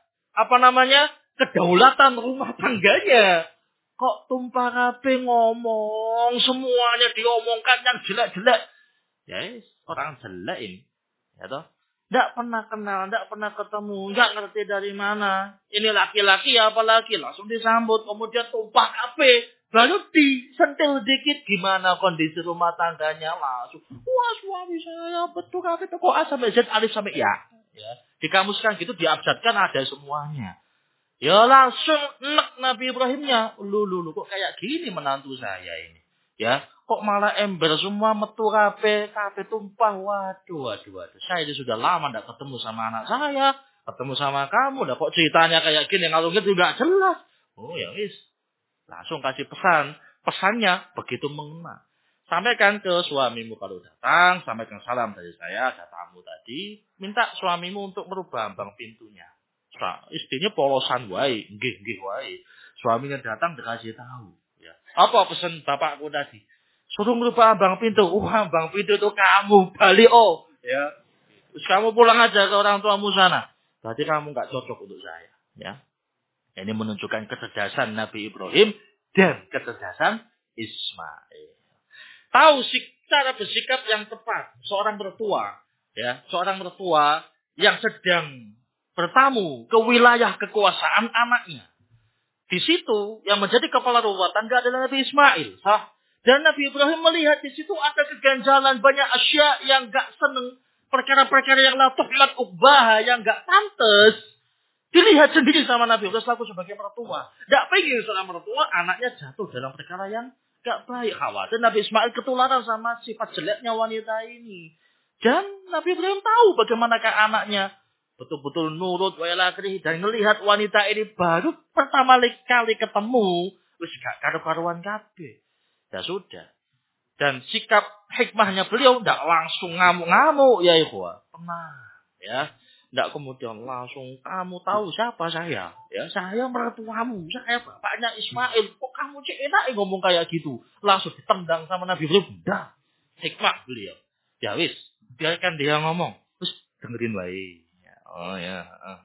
kedaulatan rumah tangganya. Kok tumpah kabeh ngomong, semuanya diomongkan yang jelek-jelek. Ya, orang jelek ini. Ya toh? Enggak pernah kenal, enggak pernah ketemu, enggak ngerti dari mana. Ini laki-laki apalagi langsung disambut, kemudian tumpah kabeh. Baru disentil dikit gimana kondisi rumah tangganya langsung. Wah, suami saya betul kabeh kok A sampai Z alif sampai ya. Ya. Dikamuskan gitu diabjadkan ada semuanya. Ya langsung enek Nabi Ibrahimnya. Lu kok kayak gini menantu saya ini. Ya, kok malah ember semua metu kabeh tumpah. Waduh. Saya ini sudah lama enggak ketemu sama anak saya, ketemu sama kamu, udah kok ceritanya kayak gini ngalung gitu enggak jelas. Oh ya wis. Langsung kasih pesan. Pesannya begitu mengena. Sampaikan ke suamimu kalau datang, sampaikan salam dari saya, ada tamu tadi, minta suamimu untuk merubah ambang pintunya. Istrinya polosan wae, nggih wae. Suaminya datang dikasih tahu, ya. Apa pesan bapakku tadi? Suruh merubah ambang pintu. Ambang pintu itu kamu, Balio, ya. Terus kamu pulang aja ke orang tuamu sana. Berarti kamu enggak cocok untuk saya, ya. Ini menunjukkan kecerdasan Nabi Ibrahim dan kecerdasan Ismail. Tahu cara bersikap yang tepat seorang mertua, ya, seorang mertua yang sedang bertamu ke wilayah kekuasaan anaknya. Di situ yang menjadi kepala rumah tangga adalah Nabi Ismail, sah. Dan Nabi Ibrahim melihat di situ ada keganjalan, banyak asya yang gak seneng, perkara-perkara yang la tuhmat ubah, yang gak pantas. Dilihat sendiri sama Nabi Ibrahim selaku sebagai mertua. Tidak pengen seorang mertua anaknya jatuh dalam perkara yang gak baik. Khawatir Nabi Ismail ketularan sama sifat jeleknya wanita ini. Dan Nabi Ibrahim tahu bagaimanakah anaknya betul-betul nurut dan melihat wanita ini baru pertama kali ketemu. Wis gak karu-karuan kabeh. Ya sudah. Dan sikap hikmahnya beliau tidak langsung ngamuk-ngamuk ya ikhwah. Tenang ya. Tidak kemudian langsung kamu tahu siapa saya. Ya, saya mertuamu. Saya bapaknya Ismail. Kok kamu enak ngomong kayak gitu. Langsung ditendang sama Nabi Ibrahim. Dah. Hikmah beliau. Ya wis. Biarkan dia ngomong. Terus dengerin baik. Ya, oh ya.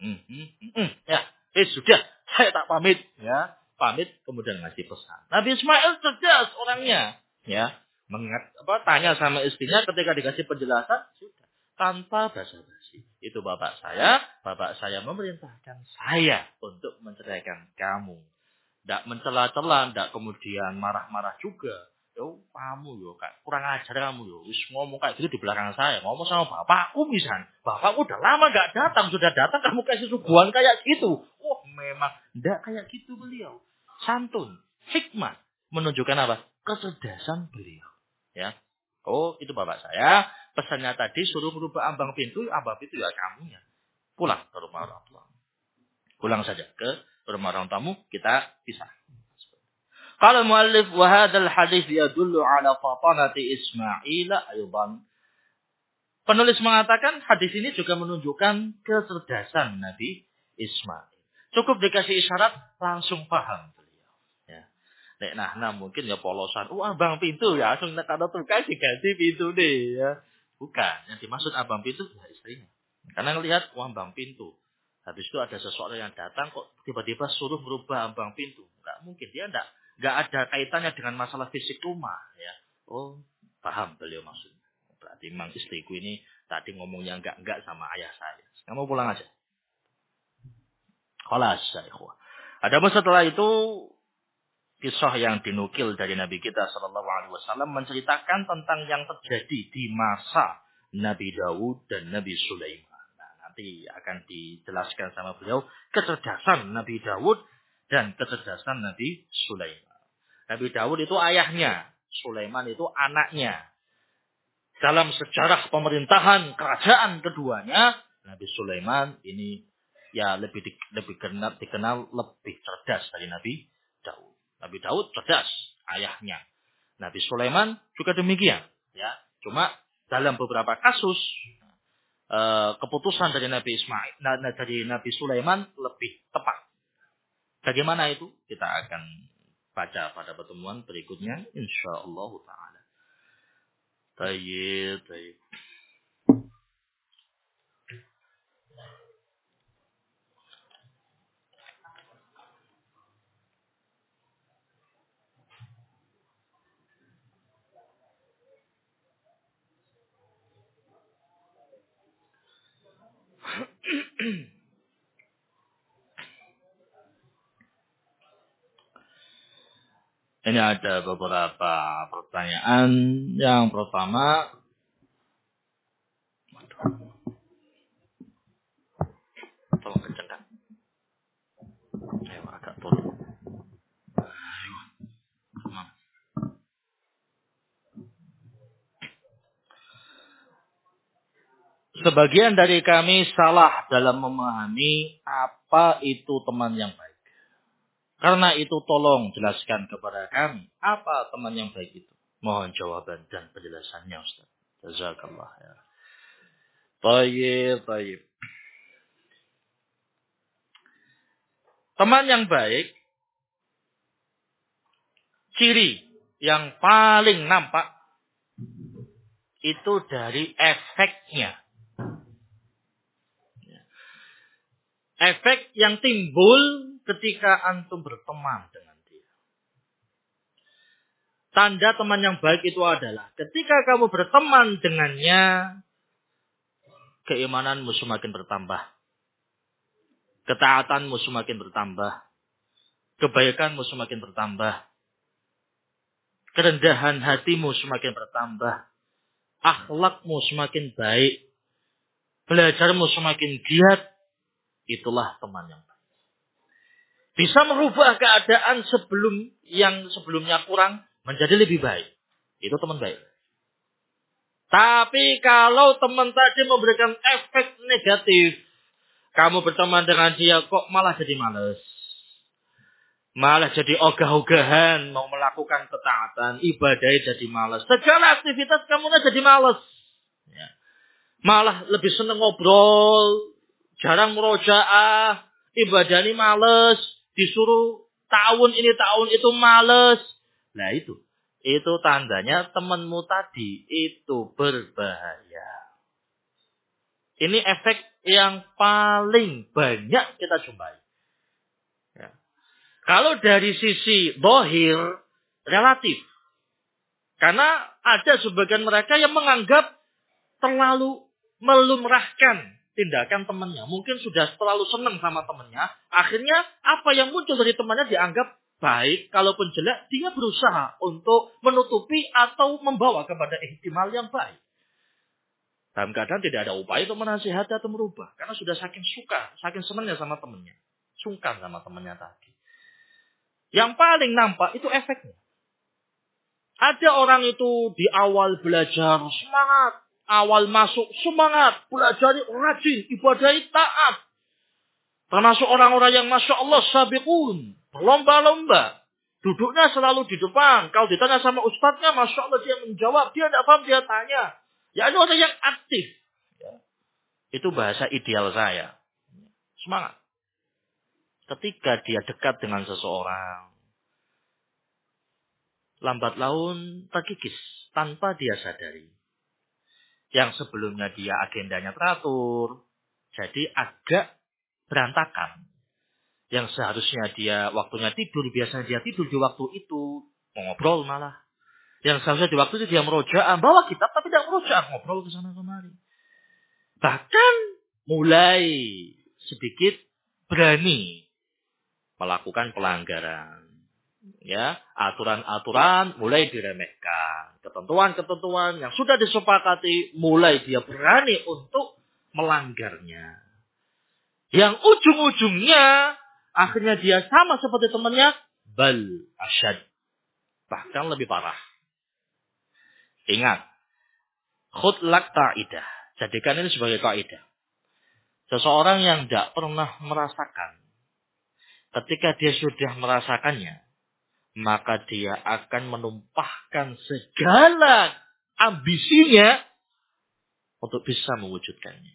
Ya. Sudah. Saya tak pamit. Ya. Pamit kemudian ngasih pesan. Nabi Ismail cerdas orangnya. Ya. Tanya sama istrinya ketika dikasih penjelasan. Sudah. Tanpa basa-basi. Itu bapak saya memerintahkan saya untuk menceraikan kamu. Tidak mencela-cela, tidak kemudian marah-marah juga. Yo, kamu yo, kurang ajar kamu yo. Wis ngomong kayak gitu di belakang saya. Ngomong sama bapakku misal. Bapakku udah lama gak datang, sudah datang kamu kasih suguhan kayak gitu. memang. Tidak kayak gitu beliau. Santun, hikmah. Menunjukkan apa? Kecerdasan beliau. Ya. Oh, itu bapak saya. Pesannya tadi suruh merubah ambang pintu ya kamunya. Pulang ke rumah orang tua. Pulang saja ke rumah orang tamu, kita pisah. Qala muallif wa hadzal hadits yadullu ala fatanati Ismail aidan. Penulis mengatakan hadis ini juga menunjukkan kecerdasan Nabi Ismail. Cukup dikasih isyarat langsung paham beliau. Ya. Nah mungkin ya polosan. Abang pintu ya langsung kalau tukang diganti pintu deh ya. Bukan, yang dimaksud abang pintu ya istrinya. Karena lihat abang pintu. Habis itu ada seseorang yang datang kok tiba-tiba suruh merubah ambang pintu. Enggak mungkin, dia enggak ada kaitannya dengan masalah fisik rumah ya. Oh, paham beliau maksudnya. Berarti memang istriku ini tadi ngomongnya enggak sama ayah saya. Kamu pulang aja. Khalas ya ikhwah. Adapun setelah itu kisah yang dinukil dari Nabi kita sallallahu alaihi wasallam menceritakan tentang yang terjadi di masa Nabi Daud dan Nabi Sulaiman. Nanti akan dijelaskan sama beliau kecerdasan Nabi Daud dan kecerdasan Nabi Sulaiman. Nabi Daud itu ayahnya, Sulaiman itu anaknya. Dalam sejarah pemerintahan kerajaan keduanya, Nabi Sulaiman ini ya lebih dikenal lebih cerdas dari Nabi Daud. Nabi Daud cerdas, ayahnya. Nabi Sulaiman juga demikian, ya. Cuma dalam beberapa kasus keputusan dari Nabi Ismail, dari Nabi Sulaiman lebih tepat. Bagaimana itu? Kita akan baca pada pertemuan berikutnya, insyaallah taala. Baik. Ini ada beberapa pertanyaan. Yang pertama, tolong kencangkan. Ayo agak turun. Sebagian dari kami salah dalam memahami apa itu teman yang baik. Karena itu tolong jelaskan kepada kami apa teman yang baik itu. Mohon jawaban dan penjelasannya Ustaz. Jazakallah ya. Baik. Teman yang baik, ciri yang paling nampak itu dari efeknya. Efek yang timbul ketika antum berteman dengan dia. Tanda teman yang baik itu adalah ketika kamu berteman dengannya, keimananmu semakin bertambah. Ketaatanmu semakin bertambah. Kebaikanmu semakin bertambah. Kerendahan hatimu semakin bertambah. Akhlakmu semakin baik. Belajarmu semakin giat. Itulah teman yang baik. Bisa merubah keadaan yang sebelumnya kurang menjadi lebih baik. Itu teman baik. Tapi kalau teman tadi memberikan efek negatif, kamu berteman dengan dia kok malah jadi malas. Malah jadi ogah-ogahan mau melakukan ketaatan, ibadah jadi malas. Segala aktivitas kamu jadi malas. Ya. Malah lebih seneng ngobrol, jarang murojaah, ibadah ini malas, disuruh tahun ini tahun itu malas. Nah itu tandanya temanmu tadi itu berbahaya. Ini efek yang paling banyak kita jumpai. Ya. Kalau dari sisi zahir, relatif. Karena ada sebagian mereka yang menganggap terlalu melumrahkan tindakan temannya. Mungkin sudah terlalu senang sama temannya. Akhirnya apa yang muncul dari temannya dianggap baik. Kalaupun jelek, dia berusaha untuk menutupi atau membawa kepada ihtimal yang baik. Dalam keadaan tidak ada upaya untuk menasihati atau merubah. Karena sudah saking suka, saking senangnya sama temannya. Sungkan sama temannya tadi. Yang paling nampak itu efeknya. Ada orang itu di awal belajar semangat. Awal masuk semangat. Belajar rajin. Ibadah taat. Termasuk orang-orang yang Masya Allah sabiqun. Berlomba-lomba. Duduknya selalu di depan. Kalau ditanya sama ustadznya, Masya Allah dia menjawab. Dia tidak paham, dia tanya. Ya ini orang yang aktif. Ya. Itu bahasa ideal saya. Semangat. Ketika dia dekat dengan seseorang, lambat laun terkikis tanpa dia sadari. Yang sebelumnya dia agendanya teratur, jadi agak berantakan. Yang seharusnya dia waktunya tidur, biasanya dia tidur di waktu itu, mau ngobrol malah. Yang seharusnya di waktu itu dia merojaah, bawa kitab tapi tidak merojaah, ngobrol ke sana kemari. Bahkan mulai sedikit berani melakukan pelanggaran. Ya, aturan-aturan mulai diremehkan. Ketentuan-ketentuan yang sudah disepakati mulai dia berani untuk melanggarnya. Yang ujung-ujungnya akhirnya dia sama seperti temannya, bal asyad. Bahkan lebih parah. Ingat, khud lak ta'idah. Jadikan ini sebagai kaidah. Seseorang yang tidak pernah merasakan, ketika dia sudah merasakannya, maka dia akan menumpahkan segala ambisinya untuk bisa mewujudkannya.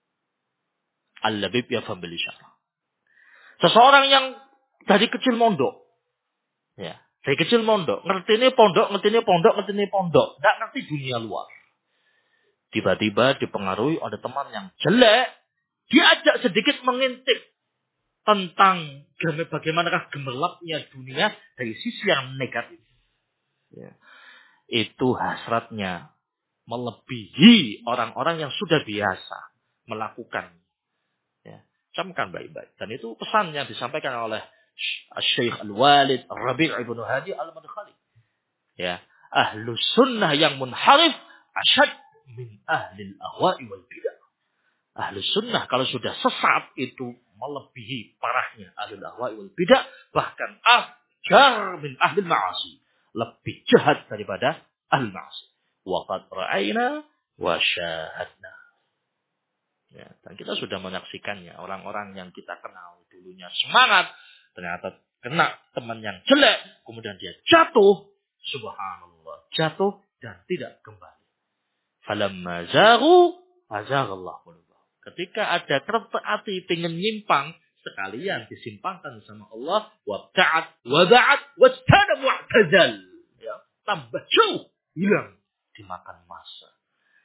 Al-labib yafham bil isyarah. Seseorang yang dari kecil mondok, ya, dari kecil mondok, ngerti ini pondok, nggak ngerti dunia luar. Tiba-tiba dipengaruhi oleh teman yang jelek, diajak sedikit mengintip tentang bagaimanakah gemerlapnya dunia dari sisi yang negatif. Ya. Itu hasratnya melebihi orang-orang yang sudah biasa melakukan. Ya. Camkan baik-baik. Dan itu pesan yang disampaikan oleh Syekh Al-Walid Rabi' ibn Hadi Al-Madkhali. Ya. Ahlus sunnah yang munharif asyad min ahlil ahwa'i wal bidah. Ahlus sunnah kalau sudah sesat itu melebihi parahnya ahlul ahwa'i wal bidah. Bahkan ahjar min ahlil ma'asi. Lebih jahat daripada ahlul ma'asi. Wa qad ra'ayna wa syahadna. Ya, dan kita sudah menyaksikannya. Orang-orang yang kita kenal dulunya semangat. Ternyata kena teman yang jelek. Kemudian dia jatuh. Subhanallah. Jatuh dan tidak kembali. Falamma zaghu azaghallahu qulubahum. Ketika ada kereta api pengen nyimpang, sekalian disimpangkan sama Allah. Wabta'at waba'at wajtana mu'tazal. Ya, tambah jauh. Hilang. Dimakan masa.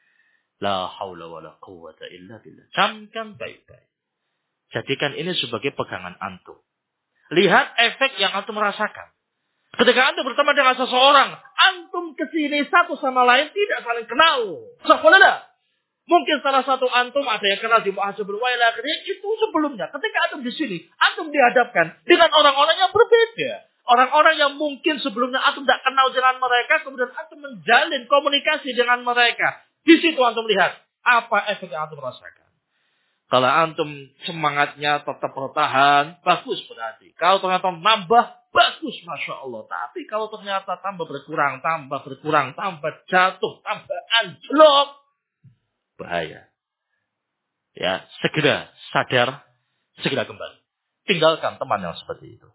La haula wa la quwwata illa billah. Camkan baik-baik. Jadikan ini sebagai pegangan antum. Lihat efek yang antum rasakan. Ketika antum berteman dengan seseorang, antum kesini satu sama lain tidak saling kenal. Sahabat, mungkin salah satu antum ada yang kenal di Muhasabul Wailah. Itu sebelumnya. Ketika antum di sini, antum dihadapkan dengan orang-orang yang berbeda. Orang-orang yang mungkin sebelumnya antum tidak kenal dengan mereka, kemudian antum menjalin komunikasi dengan mereka. Di situ antum lihat apa efek yang antum rasakan. Kalau antum semangatnya tetap bertahan, bagus berarti. Kalau ternyata nambah, bagus Masya Allah. Tapi kalau ternyata tambah berkurang, tambah jatuh, tambah anjlok, bahaya. Ya, segera sadar, segera kembali. Tinggalkan teman yang seperti itu.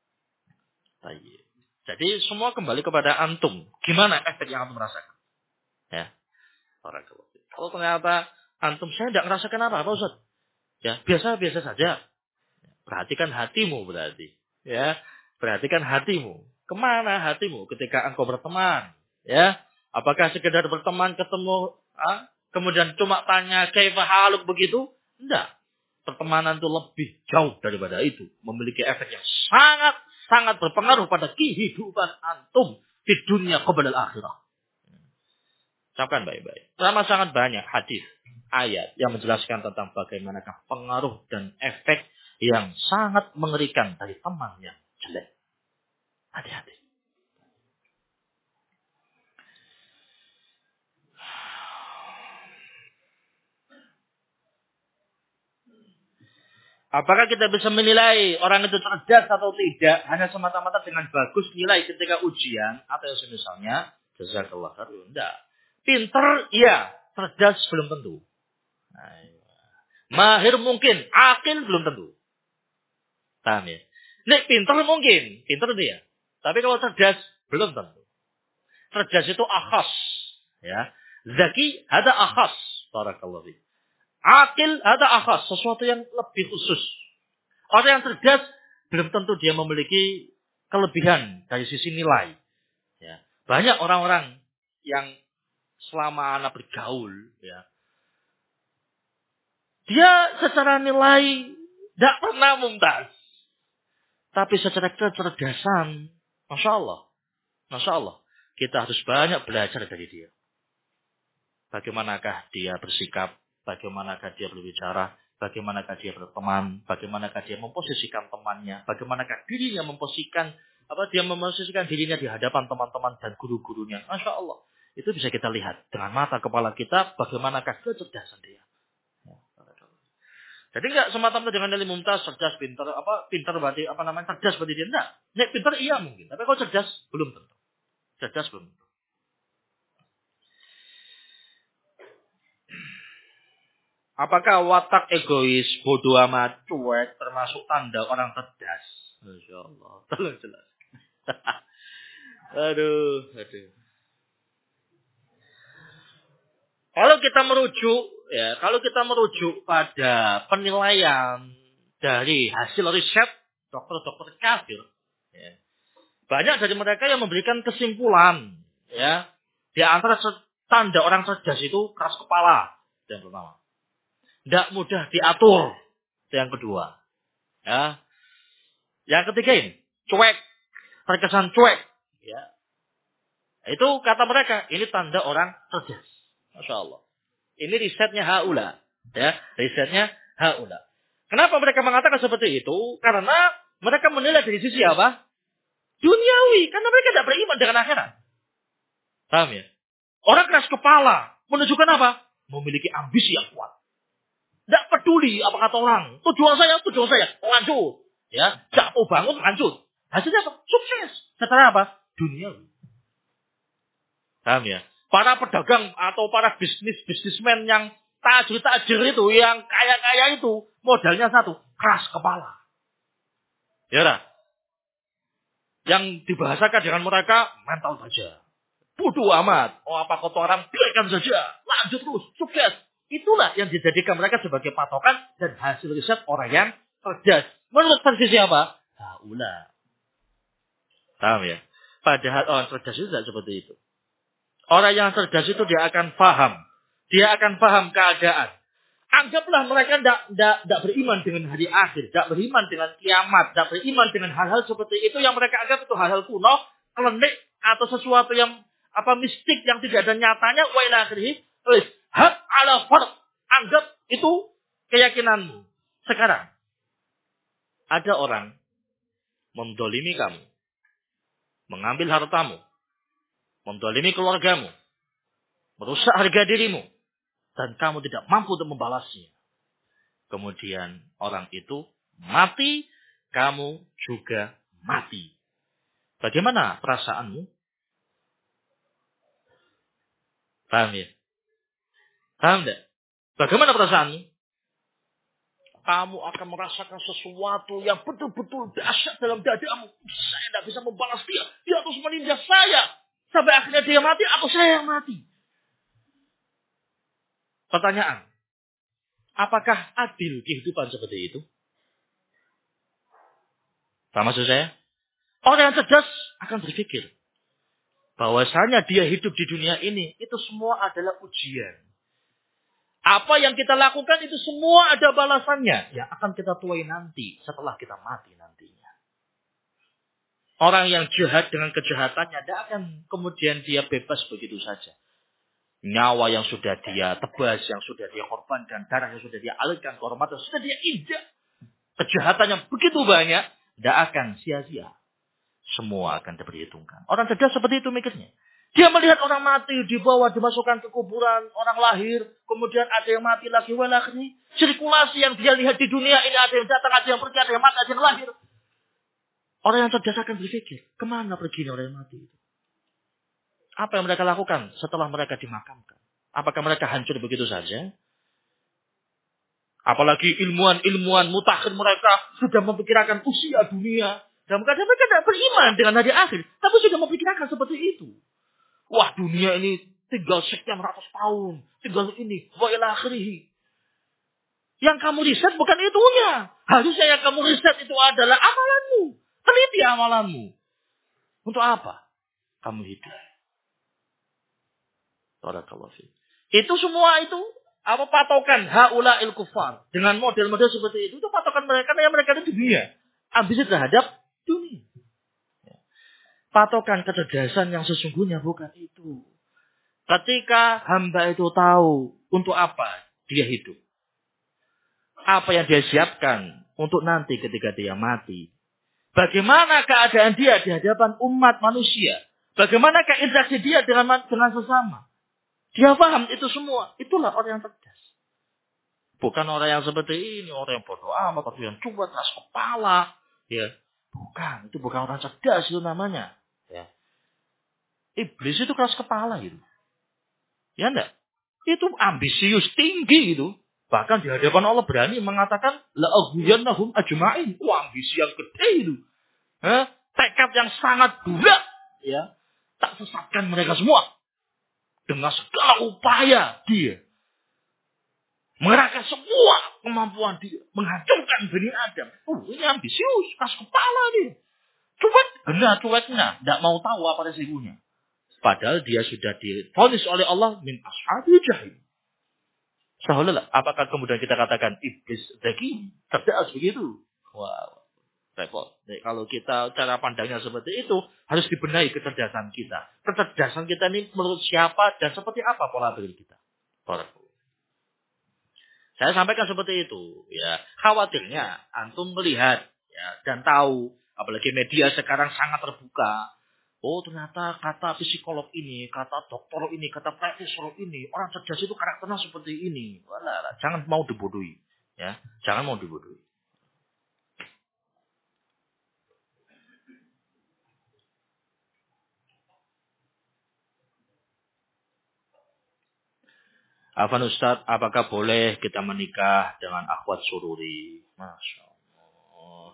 Baik. Jadi semua kembali kepada antum. Gimana efek yang antum rasakan? Ya. Kalau ternyata antum saya tidak merasakan apa-apa Ustaz. Ya, biasa-biasa saja. Perhatikan hatimu berarti. Ya, perhatikan hatimu. Kemana hatimu ketika engkau berteman? Ya, apakah sekedar berteman ketemu, kemudian cuma tanya kaifa haluk begitu? Enggak. Pertemanan itu lebih jauh daripada itu. Memiliki efek yang sangat berpengaruh pada kehidupan antum di dunia qabla al-akhirah. Camkan baik-baik. Sama sangat banyak hadis, ayat yang menjelaskan tentang bagaimanakah pengaruh dan efek yang sangat mengerikan dari teman yang jelek. Hati-hati. Apakah kita bisa menilai orang itu cerdas atau tidak hanya semata-mata dengan bagus nilai ketika ujian atau yang semisalnya? Jazakallah khair. Enggak. Pinter, iya. Cerdas belum tentu. Mahir mungkin, akil belum tentu. Paham ya? Nek pinter mungkin, pinter dia. Tapi kalau cerdas belum tentu. Cerdas itu akhas, ya. Zaki ada akhas, barakallahu fiik. Akil ada akhas, sesuatu yang lebih khusus. Orang yang cerdas belum tentu dia memiliki kelebihan dari sisi nilai. Ya. Banyak orang-orang yang selama anak bergaul, ya, dia secara nilai tidak pernah mumtaz. Tapi secara kecerdasan, Masya Allah. Masya Allah. Kita harus banyak belajar dari dia. Bagaimanakah dia bersikap, bagaimanakah dia berbicara, bagaimanakah dia berteman, bagaimanakah dia memposisikan temannya, bagaimanakah dirinya memposisikan dirinya di hadapan teman-teman dan guru-gurunya. Masya Allah. Itu bisa kita lihat dengan mata kepala kita, bagaimanakah kecerdasan dia. Jadi enggak semata-mata dengan nilai mumtaz, cerdas, pintar berarti cerdas berarti dia enggak. Nek pintar iya mungkin, tapi kalau cerdas belum tentu. Cerdas belum tentu. Apakah watak egois, bodoh amat, cuek termasuk tanda orang cerdas? Masya Allah, tolong jelas. aduh. Kalau kita merujuk pada penilaian dari hasil riset dokter-dokter kafir, ya, banyak dari mereka yang memberikan kesimpulan, ya, di antara tanda orang cerdas itu keras kepala, yang pertama, tidak mudah diatur, yang kedua, ya, yang ketiga ini cuek, terkesan cuek, ya, itu kata mereka ini tanda orang cerdas, Masya Allah. Ini risetnya haula. Ya, risetnya haula. Kenapa mereka mengatakan seperti itu? Karena mereka menilai dari sisi apa? Duniawi. Karena mereka tidak beriman dengan akhirat. Paham ya? Orang keras kepala. Menunjukkan apa? Memiliki ambisi yang kuat. Tidak peduli apa kata orang. Tujuan saya. Lanjut. Ya, jatuh bangun, lanjut. Hasilnya apa? Sukses. Setelah apa? Duniawi. Paham ya? Para pedagang atau para bisnismen yang tajir itu, yang kaya-kaya itu, modalnya satu, keras kepala. Ya lah. Yang dibahasakan dengan mereka, mental saja. Bodoh amat. Oh apa kata orang, biarkan saja. Lanjut terus, sukses. Itulah yang dijadikan mereka sebagai patokan dan hasil riset orang yang cerdas. Menurut versi siapa? Haula. Paham ya? Padahal orang cerdas itu tidak seperti itu. Orang yang cerdas itu dia akan paham. Dia akan paham keadaan. Anggaplah mereka tidak beriman dengan hari akhir. Tidak beriman dengan kiamat. Tidak beriman dengan hal-hal seperti itu. Yang mereka anggap itu hal-hal kuno. Klenik. Atau sesuatu yang mistik. Yang tidak ada nyatanya. Wa ila akhirih. Hak ala fard. Anggap itu keyakinanmu. Sekarang. Ada orang mendolimi kamu. Mengambil hartamu. Mendolimi keluargamu. Merusak harga dirimu. Dan kamu tidak mampu untuk membalasnya. Kemudian orang itu mati. Kamu juga mati. Bagaimana perasaanmu? Paham ya? Paham tidak? Bagaimana perasaanmu? Kamu akan merasakan sesuatu yang betul-betul dahsyat dalam dadamu. Saya tidak bisa membalas dia. Dia harus menindas saya. Sampai akhirnya dia mati atau saya yang mati. Pertanyaan. Apakah adil kehidupan seperti itu? Paham maksud saya? Orang yang cerdas akan berpikir. Bahwasanya dia hidup di dunia ini. Itu semua adalah ujian. Apa yang kita lakukan itu semua ada balasannya. Yang akan kita tuai nanti. Setelah kita mati nantinya. Orang yang jahat dengan kejahatannya. Tidak akan kemudian dia bebas begitu saja. Nyawa yang sudah dia tebas. Yang sudah dia korbankan. Darah yang sudah dia alirkan. Kehormatan sudah dia injak. Kejahatan yang begitu banyak. Tidak akan sia-sia. Semua akan diperhitungkan. Orang cerdas seperti itu mikirnya. Dia melihat orang mati, dibawa, dimasukkan ke kuburan, orang lahir, kemudian ada yang mati lagi, walakhri. Sirkulasi yang dia lihat di dunia ini, ada yang datang, ada yang pergi, ada yang mati, ada yang lahir. Orang yang cerdas akan berpikir, kemana pergi orang yang mati itu? Apa yang mereka lakukan setelah mereka dimakamkan? Apakah mereka hancur begitu saja? Apalagi ilmuwan mutakhir mereka sudah memperkirakan usia dunia. Dan kadang mereka tidak beriman dengan hari akhir. Tapi sudah memperkirakan seperti itu. Wah, dunia ini tinggal sekian ratus tahun. Tinggal ini. Wa ila akhirih. Yang kamu riset bukan itunya. Harusnya yang kamu riset itu adalah amalanmu. Teliti amalanmu. Untuk apa kamu hidup? Barakallahu fiik. Itu semua itu apa patokan haula'il kufar dengan model-model seperti itu patokan mereka yang mereka itu dunia. Ambisi terhadap dunia. Patokan kecerdasan yang sesungguhnya bukan itu. Ketika hamba itu tahu untuk apa dia hidup. Apa yang dia siapkan untuk nanti ketika dia mati. Bagaimana keadaan dia di hadapan umat manusia. Bagaimana interaksi dia dengan sesama. Dia paham itu semua. Itulah orang yang cerdas. Bukan orang yang seperti ini. Orang yang bodoh amat. Orang yang cubat, keras kepala. Ya. Bukan. Itu bukan orang cerdas itu namanya. Ya. Iblis itu keras kepala gitu. Ya enggak? Itu ambisius tinggi gitu. Bahkan di hadapan Allah berani mengatakan la'aghwiyannahum ajma'in. Wah, ambisi yang gede itu. Tekad yang sangat bulat. Ya. Tak sesatkan mereka semua. Dengan segala upaya dia mengerahkan semua kemampuan dia menghancurkan Bani Adam. Ini ambisius, keras kepala dia. Cuek, benar cueknya, tidak mau tahu apa resikonya. Padahal dia sudah divonis oleh Allah min ashabil jahim. Seolah-olah, apakah kemudian kita katakan iblis zaki, cerdas begitu? Wow, repot. Jadi, kalau kita cara pandangnya seperti itu, harus dibenahi kecerdasan kita. Kecerdasan kita ini menurut siapa dan seperti apa pola pikir kita. Saya sampaikan seperti itu. Ya, khawatirnya antum melihat ya, dan tahu, apalagi media sekarang sangat terbuka. Oh, ternyata kata psikolog ini, kata dokter ini, kata profesor ini, orang cerdas itu karakternya seperti ini. Walah, jangan mau dibodohi. Ya, jangan mau dibodohi. Afan Ustadz, apakah boleh kita menikah dengan akhwat sururi? Masya Allah.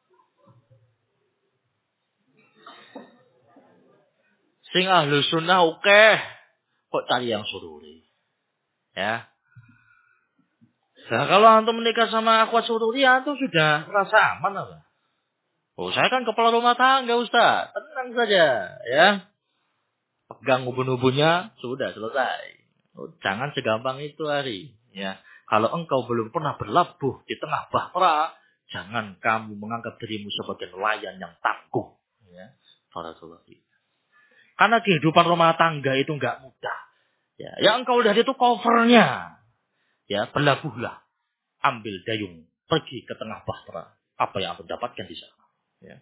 Sing ahlu sunnah oke. Kok cari yang sururi? Ya. Nah, kalau antum menikah sama akhwat sururi, antum sudah merasa aman apa? Oh, saya kan kepala rumah tangga, Ustaz. Tenang saja, ya. Pegang ubun-ubunnya, sudah selesai. Oh, jangan segampang itu, Ari. Ya. Kalau engkau belum pernah berlabuh di tengah bahtera, jangan kamu menganggap dirimu sebagai nelayan yang tangguh. Ya. Karena kehidupan rumah tangga itu enggak mudah. Ya, yang engkau lihat itu covernya. Ya, berlabuhlah. Ambil dayung, pergi ke tengah bahtera. Apa yang Anda dapatkan di sana? Ya,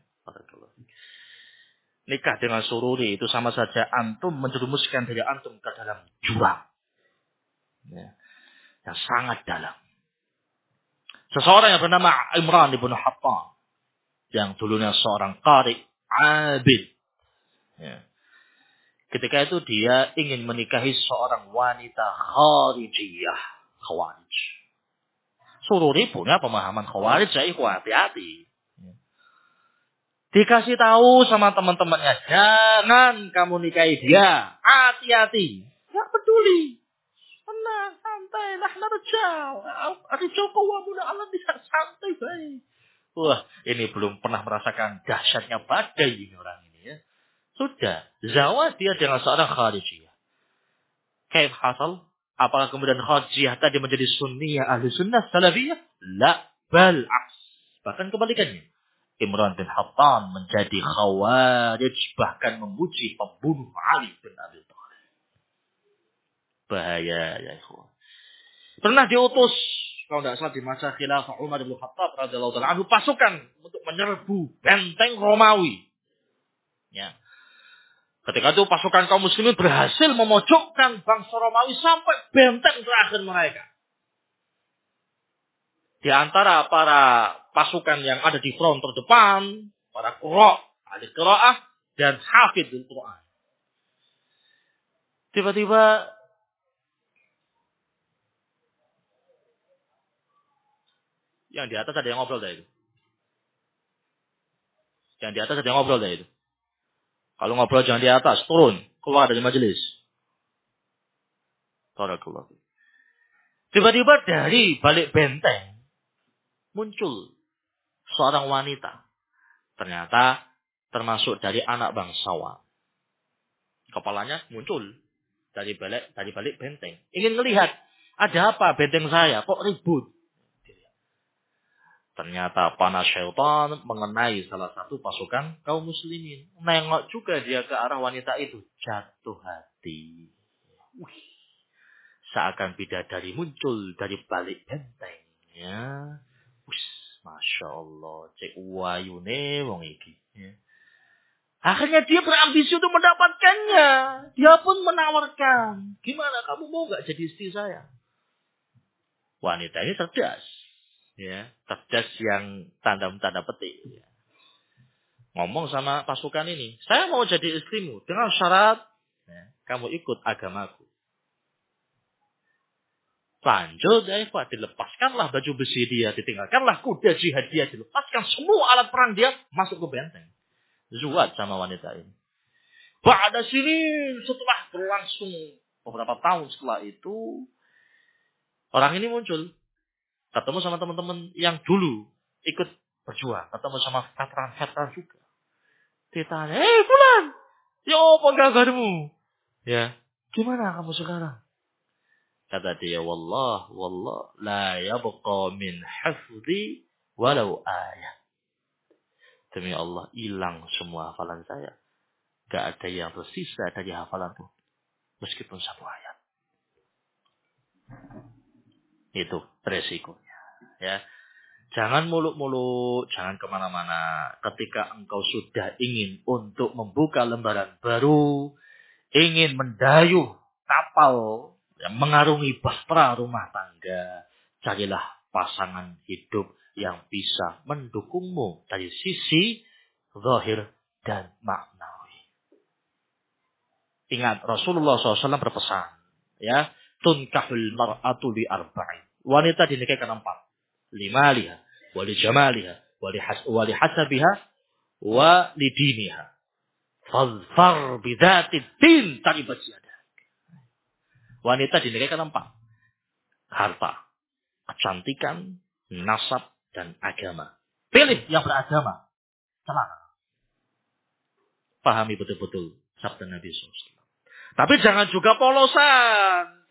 nikah dengan sururi itu sama saja antum menjerumuskan diri antum ke dalam jurang. Ya, yang sangat dalam. Seseorang yang bernama Imran ibn Hattan, yang dulunya seorang qari, abid. Ya. Ketika itu dia ingin menikahi seorang wanita kharijiyah. Khawarij. Sururi punya pemahaman khawarij, saya hati-hati. Dikasih tahu sama teman-temannya, jangan kamu nikahi dia. Hati-hati. Nggak peduli. Tenang, santai. Nahna rejal. Rejal qawwamuna 'ala nisa, santai baik. Wah, ini belum pernah merasakan dahsyatnya badai ini orang ini ya. Sudah, zawaj dia dengan seorang kharijiyah. Kaif hasal? Apakah kemudian kharijiyah tadi menjadi sunniyah ahli sunnah salafiyah? La, bal aks. Bahkan kebalikannya. Imran bin Hattan menjadi khawarij, bahkan memuji pembunuh Ali bin Abi Thalib. Bahaya ya ikhwan. Pernah diutus kalau tidak salah di masa khilafah Umar bin Khattab radhiyallahu taala anhu pasukan untuk menyerbu benteng Romawi. Ya. Ketika itu pasukan kaum muslimin berhasil memojokkan bangsa Romawi sampai benteng terakhir mereka. Di antara para pasukan yang ada di front terdepan, para qurra, ahli qiraah dan hafidhul Quran. Tiba-tiba yang di atas ada yang ngobrol dah itu. Yang di atas ada yang ngobrol dah itu. Kalau ngobrol jangan di atas, turun, keluar dari majelis. Barakallah. Tiba-tiba dari balik benteng muncul seorang wanita. Ternyata termasuk dari anak bangsawan. Kepalanya muncul dari balik benteng. Ingin melihat ada apa benteng saya kok ribut. Ternyata panah syaitan mengenai salah satu pasukan kaum muslimin. Nengok juga dia ke arah wanita itu. Jatuh hati. Wih. Seakan bidadari muncul dari balik bentengnya. Wih. Masya Allah. Cek wayune wong iki. Ya. Akhirnya dia berambisi untuk mendapatkannya. Dia pun menawarkan. Gimana kamu mau gak jadi istri saya? Wanita ini cerdas. Ya, cerdas yang tanda petik. Ya. Ngomong sama pasukan ini. Saya mau jadi istrimu. Dengan syarat. Ya, kamu ikut agamaku. Lanjut. Ya, dilepaskanlah baju besi dia. Ditinggalkanlah kuda jihad dia. Dilepaskan semua alat perang dia. Masuk ke benteng. Zuat sama wanita ini. Pada sini setelah berlangsung beberapa tahun setelah itu. Orang ini muncul. Ketemu sama teman-teman yang dulu ikut berjuang. Ketemu sama veteran-veteran juga. Ditanya, Fulan, ya apa kabarmu? Ya, gimana kamu sekarang? Kata dia, Wallah, la yabqa min hafzi walau ayat. Demi Allah, hilang semua hafalan saya. Gak ada yang tersisa dari hafalanku. Meskipun satu ayat. Itu resikonya. Ya. Jangan muluk-muluk, jangan kemana-mana. Ketika engkau sudah ingin untuk membuka lembaran baru, ingin mendayuh kapal yang mengarungi bahtera rumah tangga, carilah pasangan hidup yang bisa mendukungmu dari sisi zahir dan maknawi. Ingat, Rasulullah SAW berpesan, ya, tunkahul mar'atu li arba'in. Wanita dinikahkan 4. Limaliha, wali jamaliha, wali hasabiha, wali diniha. Fadfar bidati din taribat yadak. Wanita dinikahkan 4. Harta, kecantikan, nasab, dan agama. Pilih yang beragama. Celaka. Pahami betul-betul sabda Nabi SAW. Tapi jangan juga polosan.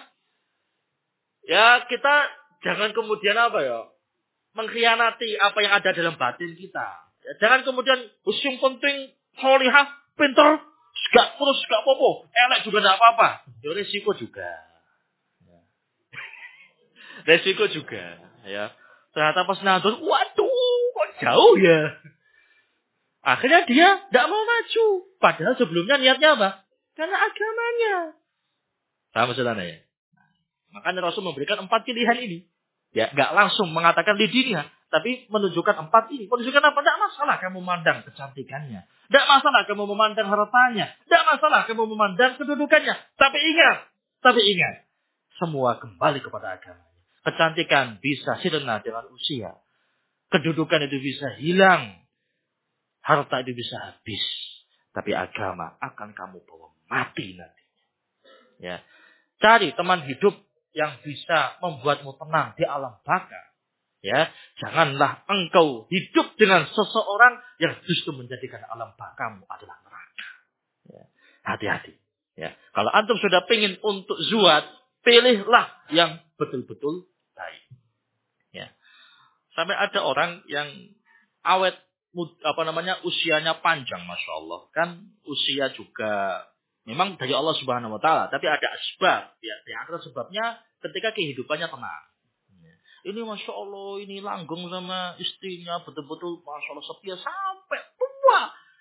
Ya kita jangan kemudian apa ya? Mengkhianati apa yang ada dalam batin kita. Ya, jangan kemudian yang penting solihah, pinter, gak apa-apa, elek juga gak apa-apa. Ya, resiko juga. Ya. Resiko juga. Ya. Ternyata pas nadur, waduh, kok jauh ya. Akhirnya dia gak mau maju. Padahal sebelumnya niatnya apa? Karena agamanya. Sama saudara ya. Makanya Rasul memberikan 4 pilihan ini. Ya, nggak langsung mengatakan lidiniha, tapi menunjukkan 4 ini. Menunjukkan apa? Tidak masalah kamu memandang kecantikannya. Tidak masalah kamu memandang hartanya. Tidak masalah kamu memandang kedudukannya. Tapi ingat. Semua kembali kepada agamanya. Kecantikan bisa sirna dengan usia. Kedudukan itu bisa hilang. Harta itu bisa habis. Tapi agama akan kamu bawa mati nanti. Ya. Cari teman hidup yang bisa membuatmu tenang di alam baka. Ya, janganlah engkau hidup dengan seseorang yang justru menjadikan alam bakamu adalah neraka. Ya, hati-hati. Ya, kalau antum sudah ingin untuk zuhud, pilihlah yang betul-betul baik. Ya, sampai ada orang yang awet, usianya panjang, masya Allah. Kan usia juga memang dari Allah Subhanahu Wa Taala, tapi ada asbab. Ya, di antara sebabnya ketika kehidupannya tenang. Ini masya Allah, ini langgeng sama istrinya betul-betul masya Allah setia sampai tua.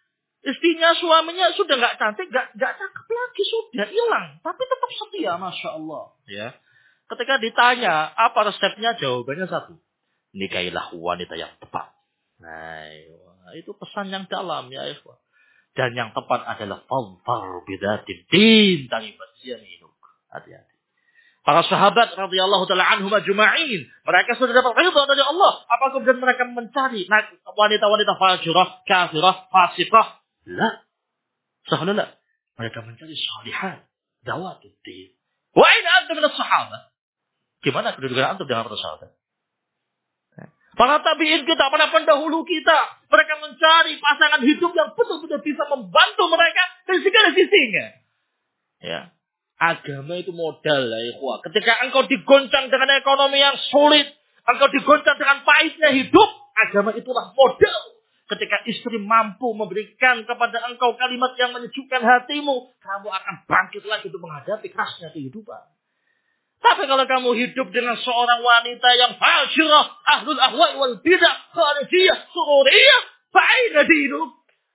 Istrinya, suaminya sudah nggak cantik, nggak cakep lagi, sudah hilang. Tapi tetap setia, Masya Allah. Ya. Ketika ditanya, apa resepnya? Jawabannya satu. Nikahilah wanita yang tepat. Nah, itu pesan yang dalam ya ikhwah. Dan yang tepat adalah fadfar bidzatid din, talibat yaminuk. Hati-hati. Para sahabat radhiyallahu taala anhum ajma'in, mereka sudah dapat ridha dari Allah. Apa kemudian mereka mencari wanita-wanita fajirah, kafirah, fasiqah? La. Sahabat, mereka mencari salihat, dawatuddin. Wa aina antum min as-sahabah? Gimana kedudukan antum dengan para sahabat? Para tabi'in kita, para pendahulu kita, mereka mencari pasangan hidup yang betul-betul bisa membantu mereka dari segala sisinya. Ya. Agama itu modal lah ikhwah. Ketika engkau digoncang dengan ekonomi yang sulit, engkau digoncang dengan pahitnya hidup, agama itulah modal. Ketika istri mampu memberikan kepada engkau kalimat yang menyejukkan hatimu, kamu akan bangkit lagi untuk menghadapi kerasnya kehidupan. Tapi kalau kamu hidup dengan seorang wanita yang fajirah, ahlul ahwa wal bidah, kharijiyah, sururiyah, fa'aina dinuk?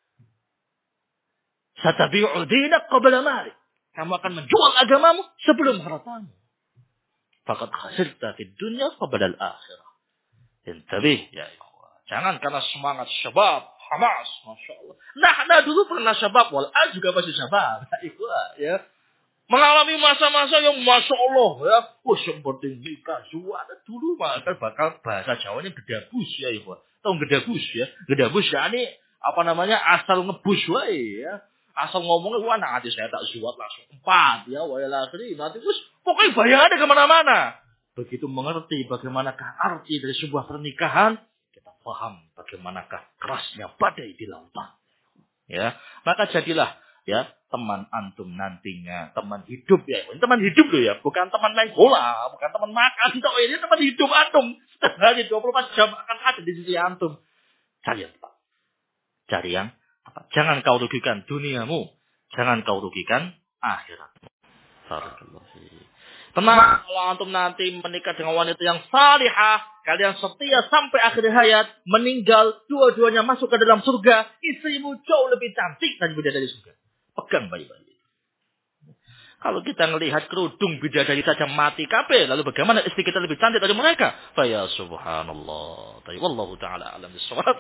Satabi'u dinak qabla malik. Kamu akan menjual agamamu sebelum hartamu. Faqad khasirta fid dunya qabla al-akhirah. Intabih ya ikhwah. Jangan karena semangat syabab, hamas, Masya Allah. Nah dulu pernah syabab, wal-an juga masih syabab. Ikhwah ya. Mengalami masa-masa yang Masya Allah ya. Seperti nikah, juara. Dulu maka bakal bahasa Jawanya gedabus ya ikhwah. Tahu gedabus ya? Gedabus ya ini apa namanya asal ngebus wae ya. Asal ngomongnya, wah nanti saya tak suat langsung 4 ya. Wailasri nanti pokoknya bayangannya kemana-mana. Begitu mengerti bagaimanakah arti dari sebuah pernikahan, kita paham bagaimanakah kerasnya badai di lautan. Ya, maka jadilah ya teman antum nantinya, teman hidup ya. Ini teman hidup loh ya, bukan teman main bola, bukan teman makan. Ini teman hidup antum. Sehari 24 jam akan ada di sisi antum. Cari yang tepat. Cari yang tepat. Jangan kau rugikan duniamu, jangan kau rugikan akhiratmu. Barakallahu fiik. Tenang, kalau antum nanti menikah dengan wanita yang salihah, kalian setia sampai akhir hayat, meninggal, dua-duanya masuk ke dalam surga, istrimu jauh lebih cantik dan bidadari surga. Pegang baik-baik. Kalau kita melihat kerudung bidadari saja mati kabeh, lalu bagaimana istri kita lebih cantik dari mereka? Fa ya subhanallah. Wallahu taala alam bisawab.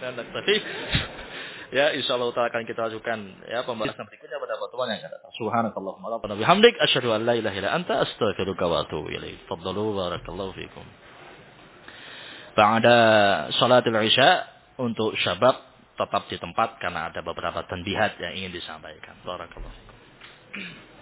Ya, insyaallah taala akan kita ajukan ya pembahasan berikutnya pada pertemuan yang akan datang. Subhanakallahumma wa bihamdik asyhadu an la ilaha illa anta astaghfiruka wa atubu ilaik. Faddalu barakallahu fikum. Ba'da salatul isya untuk syabab tetap di tempat karena ada beberapa tanbihat yang ingin disampaikan. Barakallahu fikum.